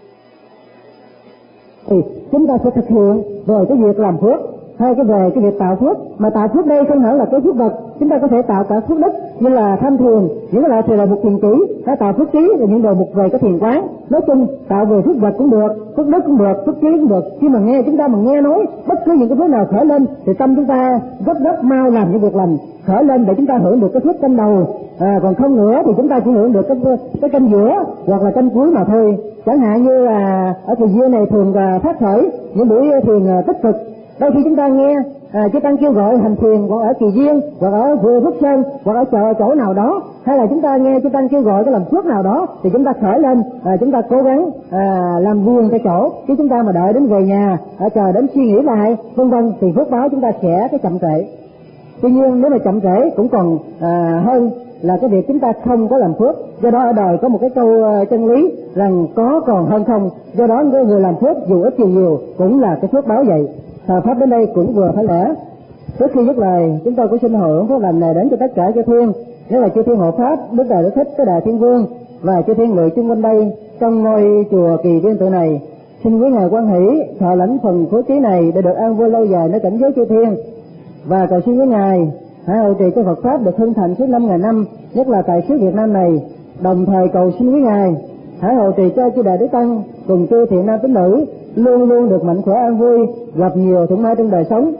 thì chúng ta sẽ thực hiện về cái việc làm phước, hay cái về cái việc tạo phước. Mà tạo phước đây không hẳn là cái phước vật, chúng ta có thể tạo cả phước đức như là tham thiền, những cái loại thiền là một thiền trí, hay tạo phước trí là những đồ mục về cái thiền quán. Nói chung tạo về phước vật cũng được, phước đức cũng được, phước trí cũng được. Khi mà nghe chúng ta mà nghe nói bất cứ những cái phước nào khởi lên thì tâm chúng ta rất rất mau làm những việc lành khởi lên để chúng ta hưởng được cái phước canh đầu. À, còn không nữa thì chúng ta chỉ hưởng được cái cái canh giữa hoặc là canh cuối mà thôi. Chẳng hạn như là ở kỳ duyên này thường là phát khởi những buổi thiền tích cực. Đôi khi chúng ta nghe à, chư tăng kêu gọi hành thiền hoặc ở Kỳ Duyên, hoặc ở Vườn Phước Sơn, hoặc ở chợ chỗ nào đó, hay là chúng ta nghe chư tăng kêu gọi cái làm phước nào đó thì chúng ta khởi lên, à, chúng ta cố gắng à, làm vuông cái chỗ, chứ chúng ta mà đợi đến về nhà ở chờ đến suy nghĩ lại vân vân thì phước báo chúng ta sẽ cái chậm trễ. Tuy nhiên nếu mà chậm trễ cũng còn à, hơn là cái việc chúng ta không có làm phước. Do đó ở đời có một cái câu uh, chân lý rằng có còn hơn không. Do đó người làm phước dù ít dù nhiều cũng là cái phước báo vậy. Thời pháp đến đây cũng vừa phải lẽ. Trước khi dứt lời, chúng tôi cũng xin hồi hướng phước lành này đến cho tất cả chư thiên, nhất là chư thiên hộ pháp, Đức Đại Đức Thích, Đức Đại Thiên Vương và chư thiên ngự chung quanh đây trong ngôi chùa Kỳ Viên tự này. Xin quý ngài quan hỷ thọ lãnh phần phước trí này để được an vui lâu dài nơi cảnh giới chư thiên, và cầu xin quý ngài hãy hộ trì cho Phật pháp được hưng thịnh suốt năm ngàn năm, nhất là tại xứ Việt Nam này. Đồng thời cầu xin quý ngài hãy hộ trì cho chư Đại Đức Tăng cùng chư thiện nam tín nữ luôn luôn được mạnh khỏe an vui, gặp nhiều thuận may trong đời sống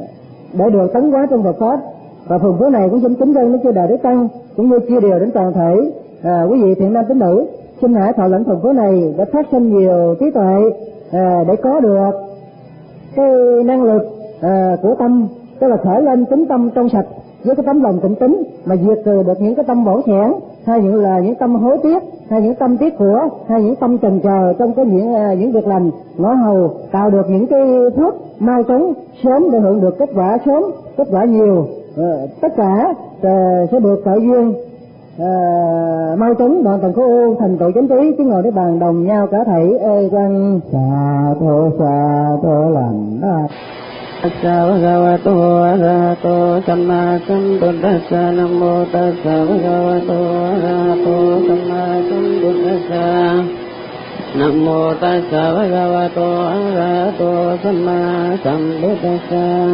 để được tấn hóa trong Phật pháp. Và phần phước này cũng xin kính dâng đến chư Đại Đức Tăng cũng như chia đều đến toàn thể à, quý vị thiện nam tín nữ. Xin hãy thọ lãnh phần phước này để phát sinh nhiều trí tuệ à, để có được cái năng lực à, của tâm, tức là khởi lên tính tâm trong sạch với cái tấm lòng tịnh tín, mà diệt trừ được những cái tâm bỏng sẻn, hay những là những tâm hối tiếc, hay những tâm tiếc của, hay những tâm chần chờ trong cái những những việc lành ngõ hầu, tạo được những cái phước mau chóng sớm để hưởng được kết quả sớm, kết quả nhiều. À, tất cả à, sẽ được trợ duyên à, mau chóng đoạn tận khổ u thành tựu chánh trí, chứ ngồi để bàn đồng nhau cả thảy ê quan xà thô xà thô lành đó. Tassa bhagavato arahato samma sambuddhassa. Namo tassa bhagavato arahato samma sambuddhassa. Namo tassa bhagavato arahato samma sambuddhassa.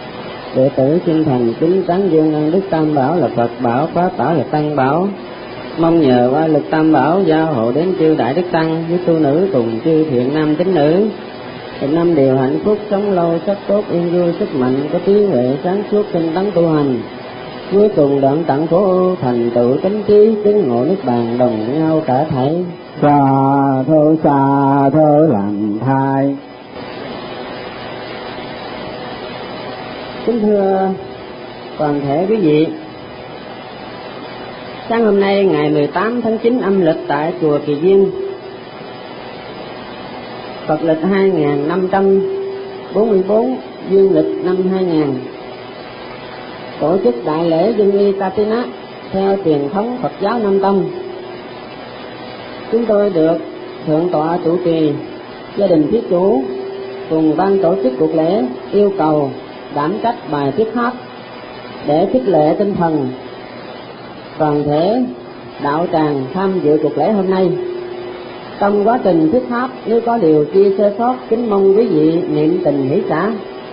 Đệ tử xin thành kính tán dương ân đức Tam Bảo là Phật Bảo, Pháp Bảo là Tăng Bảo. Mong nhờ qua lực tam bảo gia hộ đến chư đại đức tăng với tu nữ cùng chư thiện nam tín nữ, một năm đều hạnh phúc, sống lâu, sắc tốt, yên vui, sức mạnh, có trí huệ, sáng suốt, tinh tấn tu hành. Cuối cùng đoạn tặng khổ ưu, thành tựu chánh trí, chứng ngộ niết bàn, đồng nhau cả thảy. Xa thơ xa thơ lành thai. Kính thưa toàn thể quý vị, sáng hôm nay ngày mười tám tháng chín âm lịch tại chùa Kỳ Viên, Phật lịch hai nghìn năm trăm bốn mươi bốn, dương lịch năm hai nghìn, tổ chức đại lễ Dân Y Katina theo truyền thống Phật giáo Nam Tông. Chúng tôi được thượng tọa chủ trì, gia đình thí chủ cùng ban tổ chức cuộc lễ yêu cầu đảm trách bài thuyết pháp để khích lệ tinh thần toàn thể đạo tràng tham dự cuộc lễ hôm nay. Trong quá trình thuyết pháp nếu có điều chi sơ sót, kính mong quý vị niệm tình hỷ xả.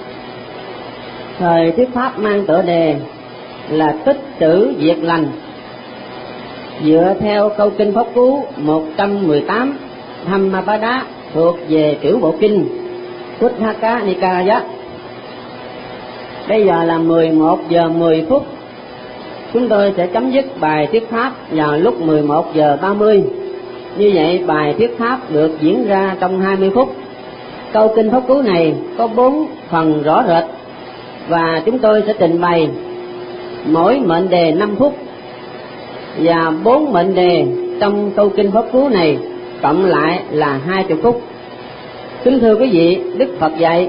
Thời thuyết pháp mang tựa đề là tích trữ việc lành, dựa theo câu kinh Pháp Cú một trăm mười tám Dhammapada thuộc về Tiểu Bộ Kinh Kuthaka Nikaya. Bây giờ là mười một giờ mười phút. Chúng tôi sẽ chấm dứt bài thuyết pháp vào lúc mười một giờ ba mươi. Như vậy bài thuyết pháp được diễn ra trong hai mươi phút. Câu kinh Pháp Cú này có bốn phần rõ rệt và chúng tôi sẽ trình bày mỗi mệnh đề năm phút, và bốn mệnh đề trong câu kinh Pháp Cú này cộng lại là hai mươi phút. Kính thưa quý vị, Đức Phật dạy: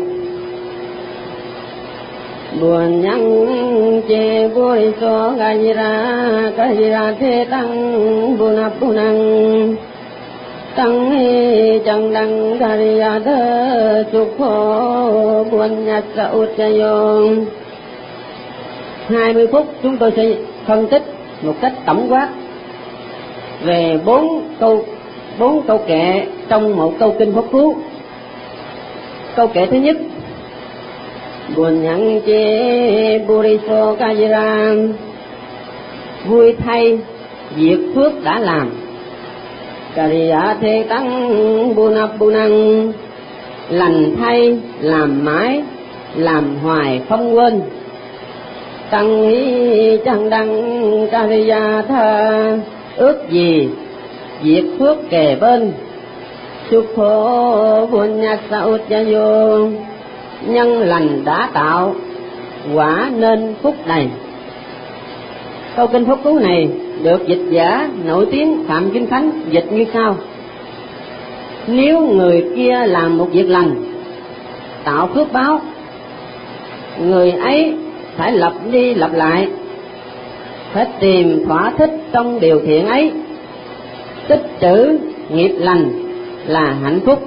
buồn nhang chê bôi so gajira gajira thế tăng bunappunang tăng hi chẳng đăng gariya đơ sục khổ buồn nhạt sa uchayon. Hai mươi phút chúng tôi sẽ phân tích một cách tổng quát về bốn câu bốn câu kệ trong một câu kinh Pháp Cú. Câu kệ thứ nhất: buồn nhang chê buriso kajira, vui thay việc phước đã làm. Kariya thế tăng bunappunang, lành thay làm mãi, làm hoài không quên. Tăng ý chẳng đăng kariya tha, ước gì việc phước kề bên. Súc khổ buồn nhạc sa uchayo, nhân lành đã tạo, quả nên phúc đầy. Câu kinh Pháp Cú này được dịch giả nổi tiếng Phạm Kinh Khánh dịch như sau: nếu người kia làm một việc lành, tạo phước báo, người ấy phải lặp đi lặp lại, phải tìm thỏa thích trong điều thiện ấy, tích trữ nghiệp lành là hạnh phúc.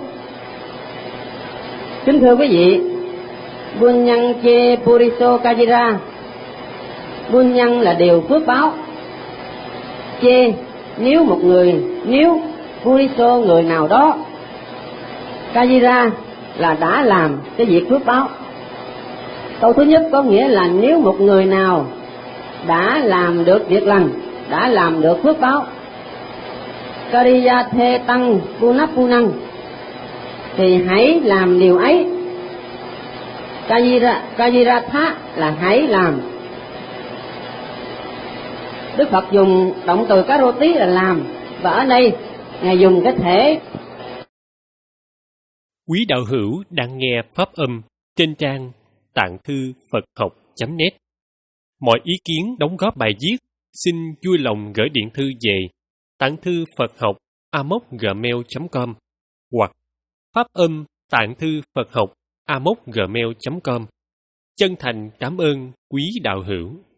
Kính thưa quý vị, buôn nhân chê puriso kajira, buôn nhân là điều phước báo. Chê nếu một người, nếu puriso người nào đó, kajira là đã làm cái việc phước báo. Câu thứ nhất có nghĩa là nếu một người nào đã làm được việc lành, đã làm được phước báo. Kariya thê tăng punappunang, thì hãy làm điều ấy. Kajira, Kajira tha là hãy làm. Đức Phật dùng động từ karoti là làm, và ở đây Ngài dùng cái thể. Quý đạo hữu đang nghe pháp âm trên trang tạng thư Phật học chấm net. Mọi ý kiến đóng góp bài viết xin vui lòng gửi điện thư về tạng thư Phật học a m o c gmail chấm com hoặc pháp âm tạng thư Phật học a m o c gmail chấm com. Chân thành cảm ơn quý đạo hữu.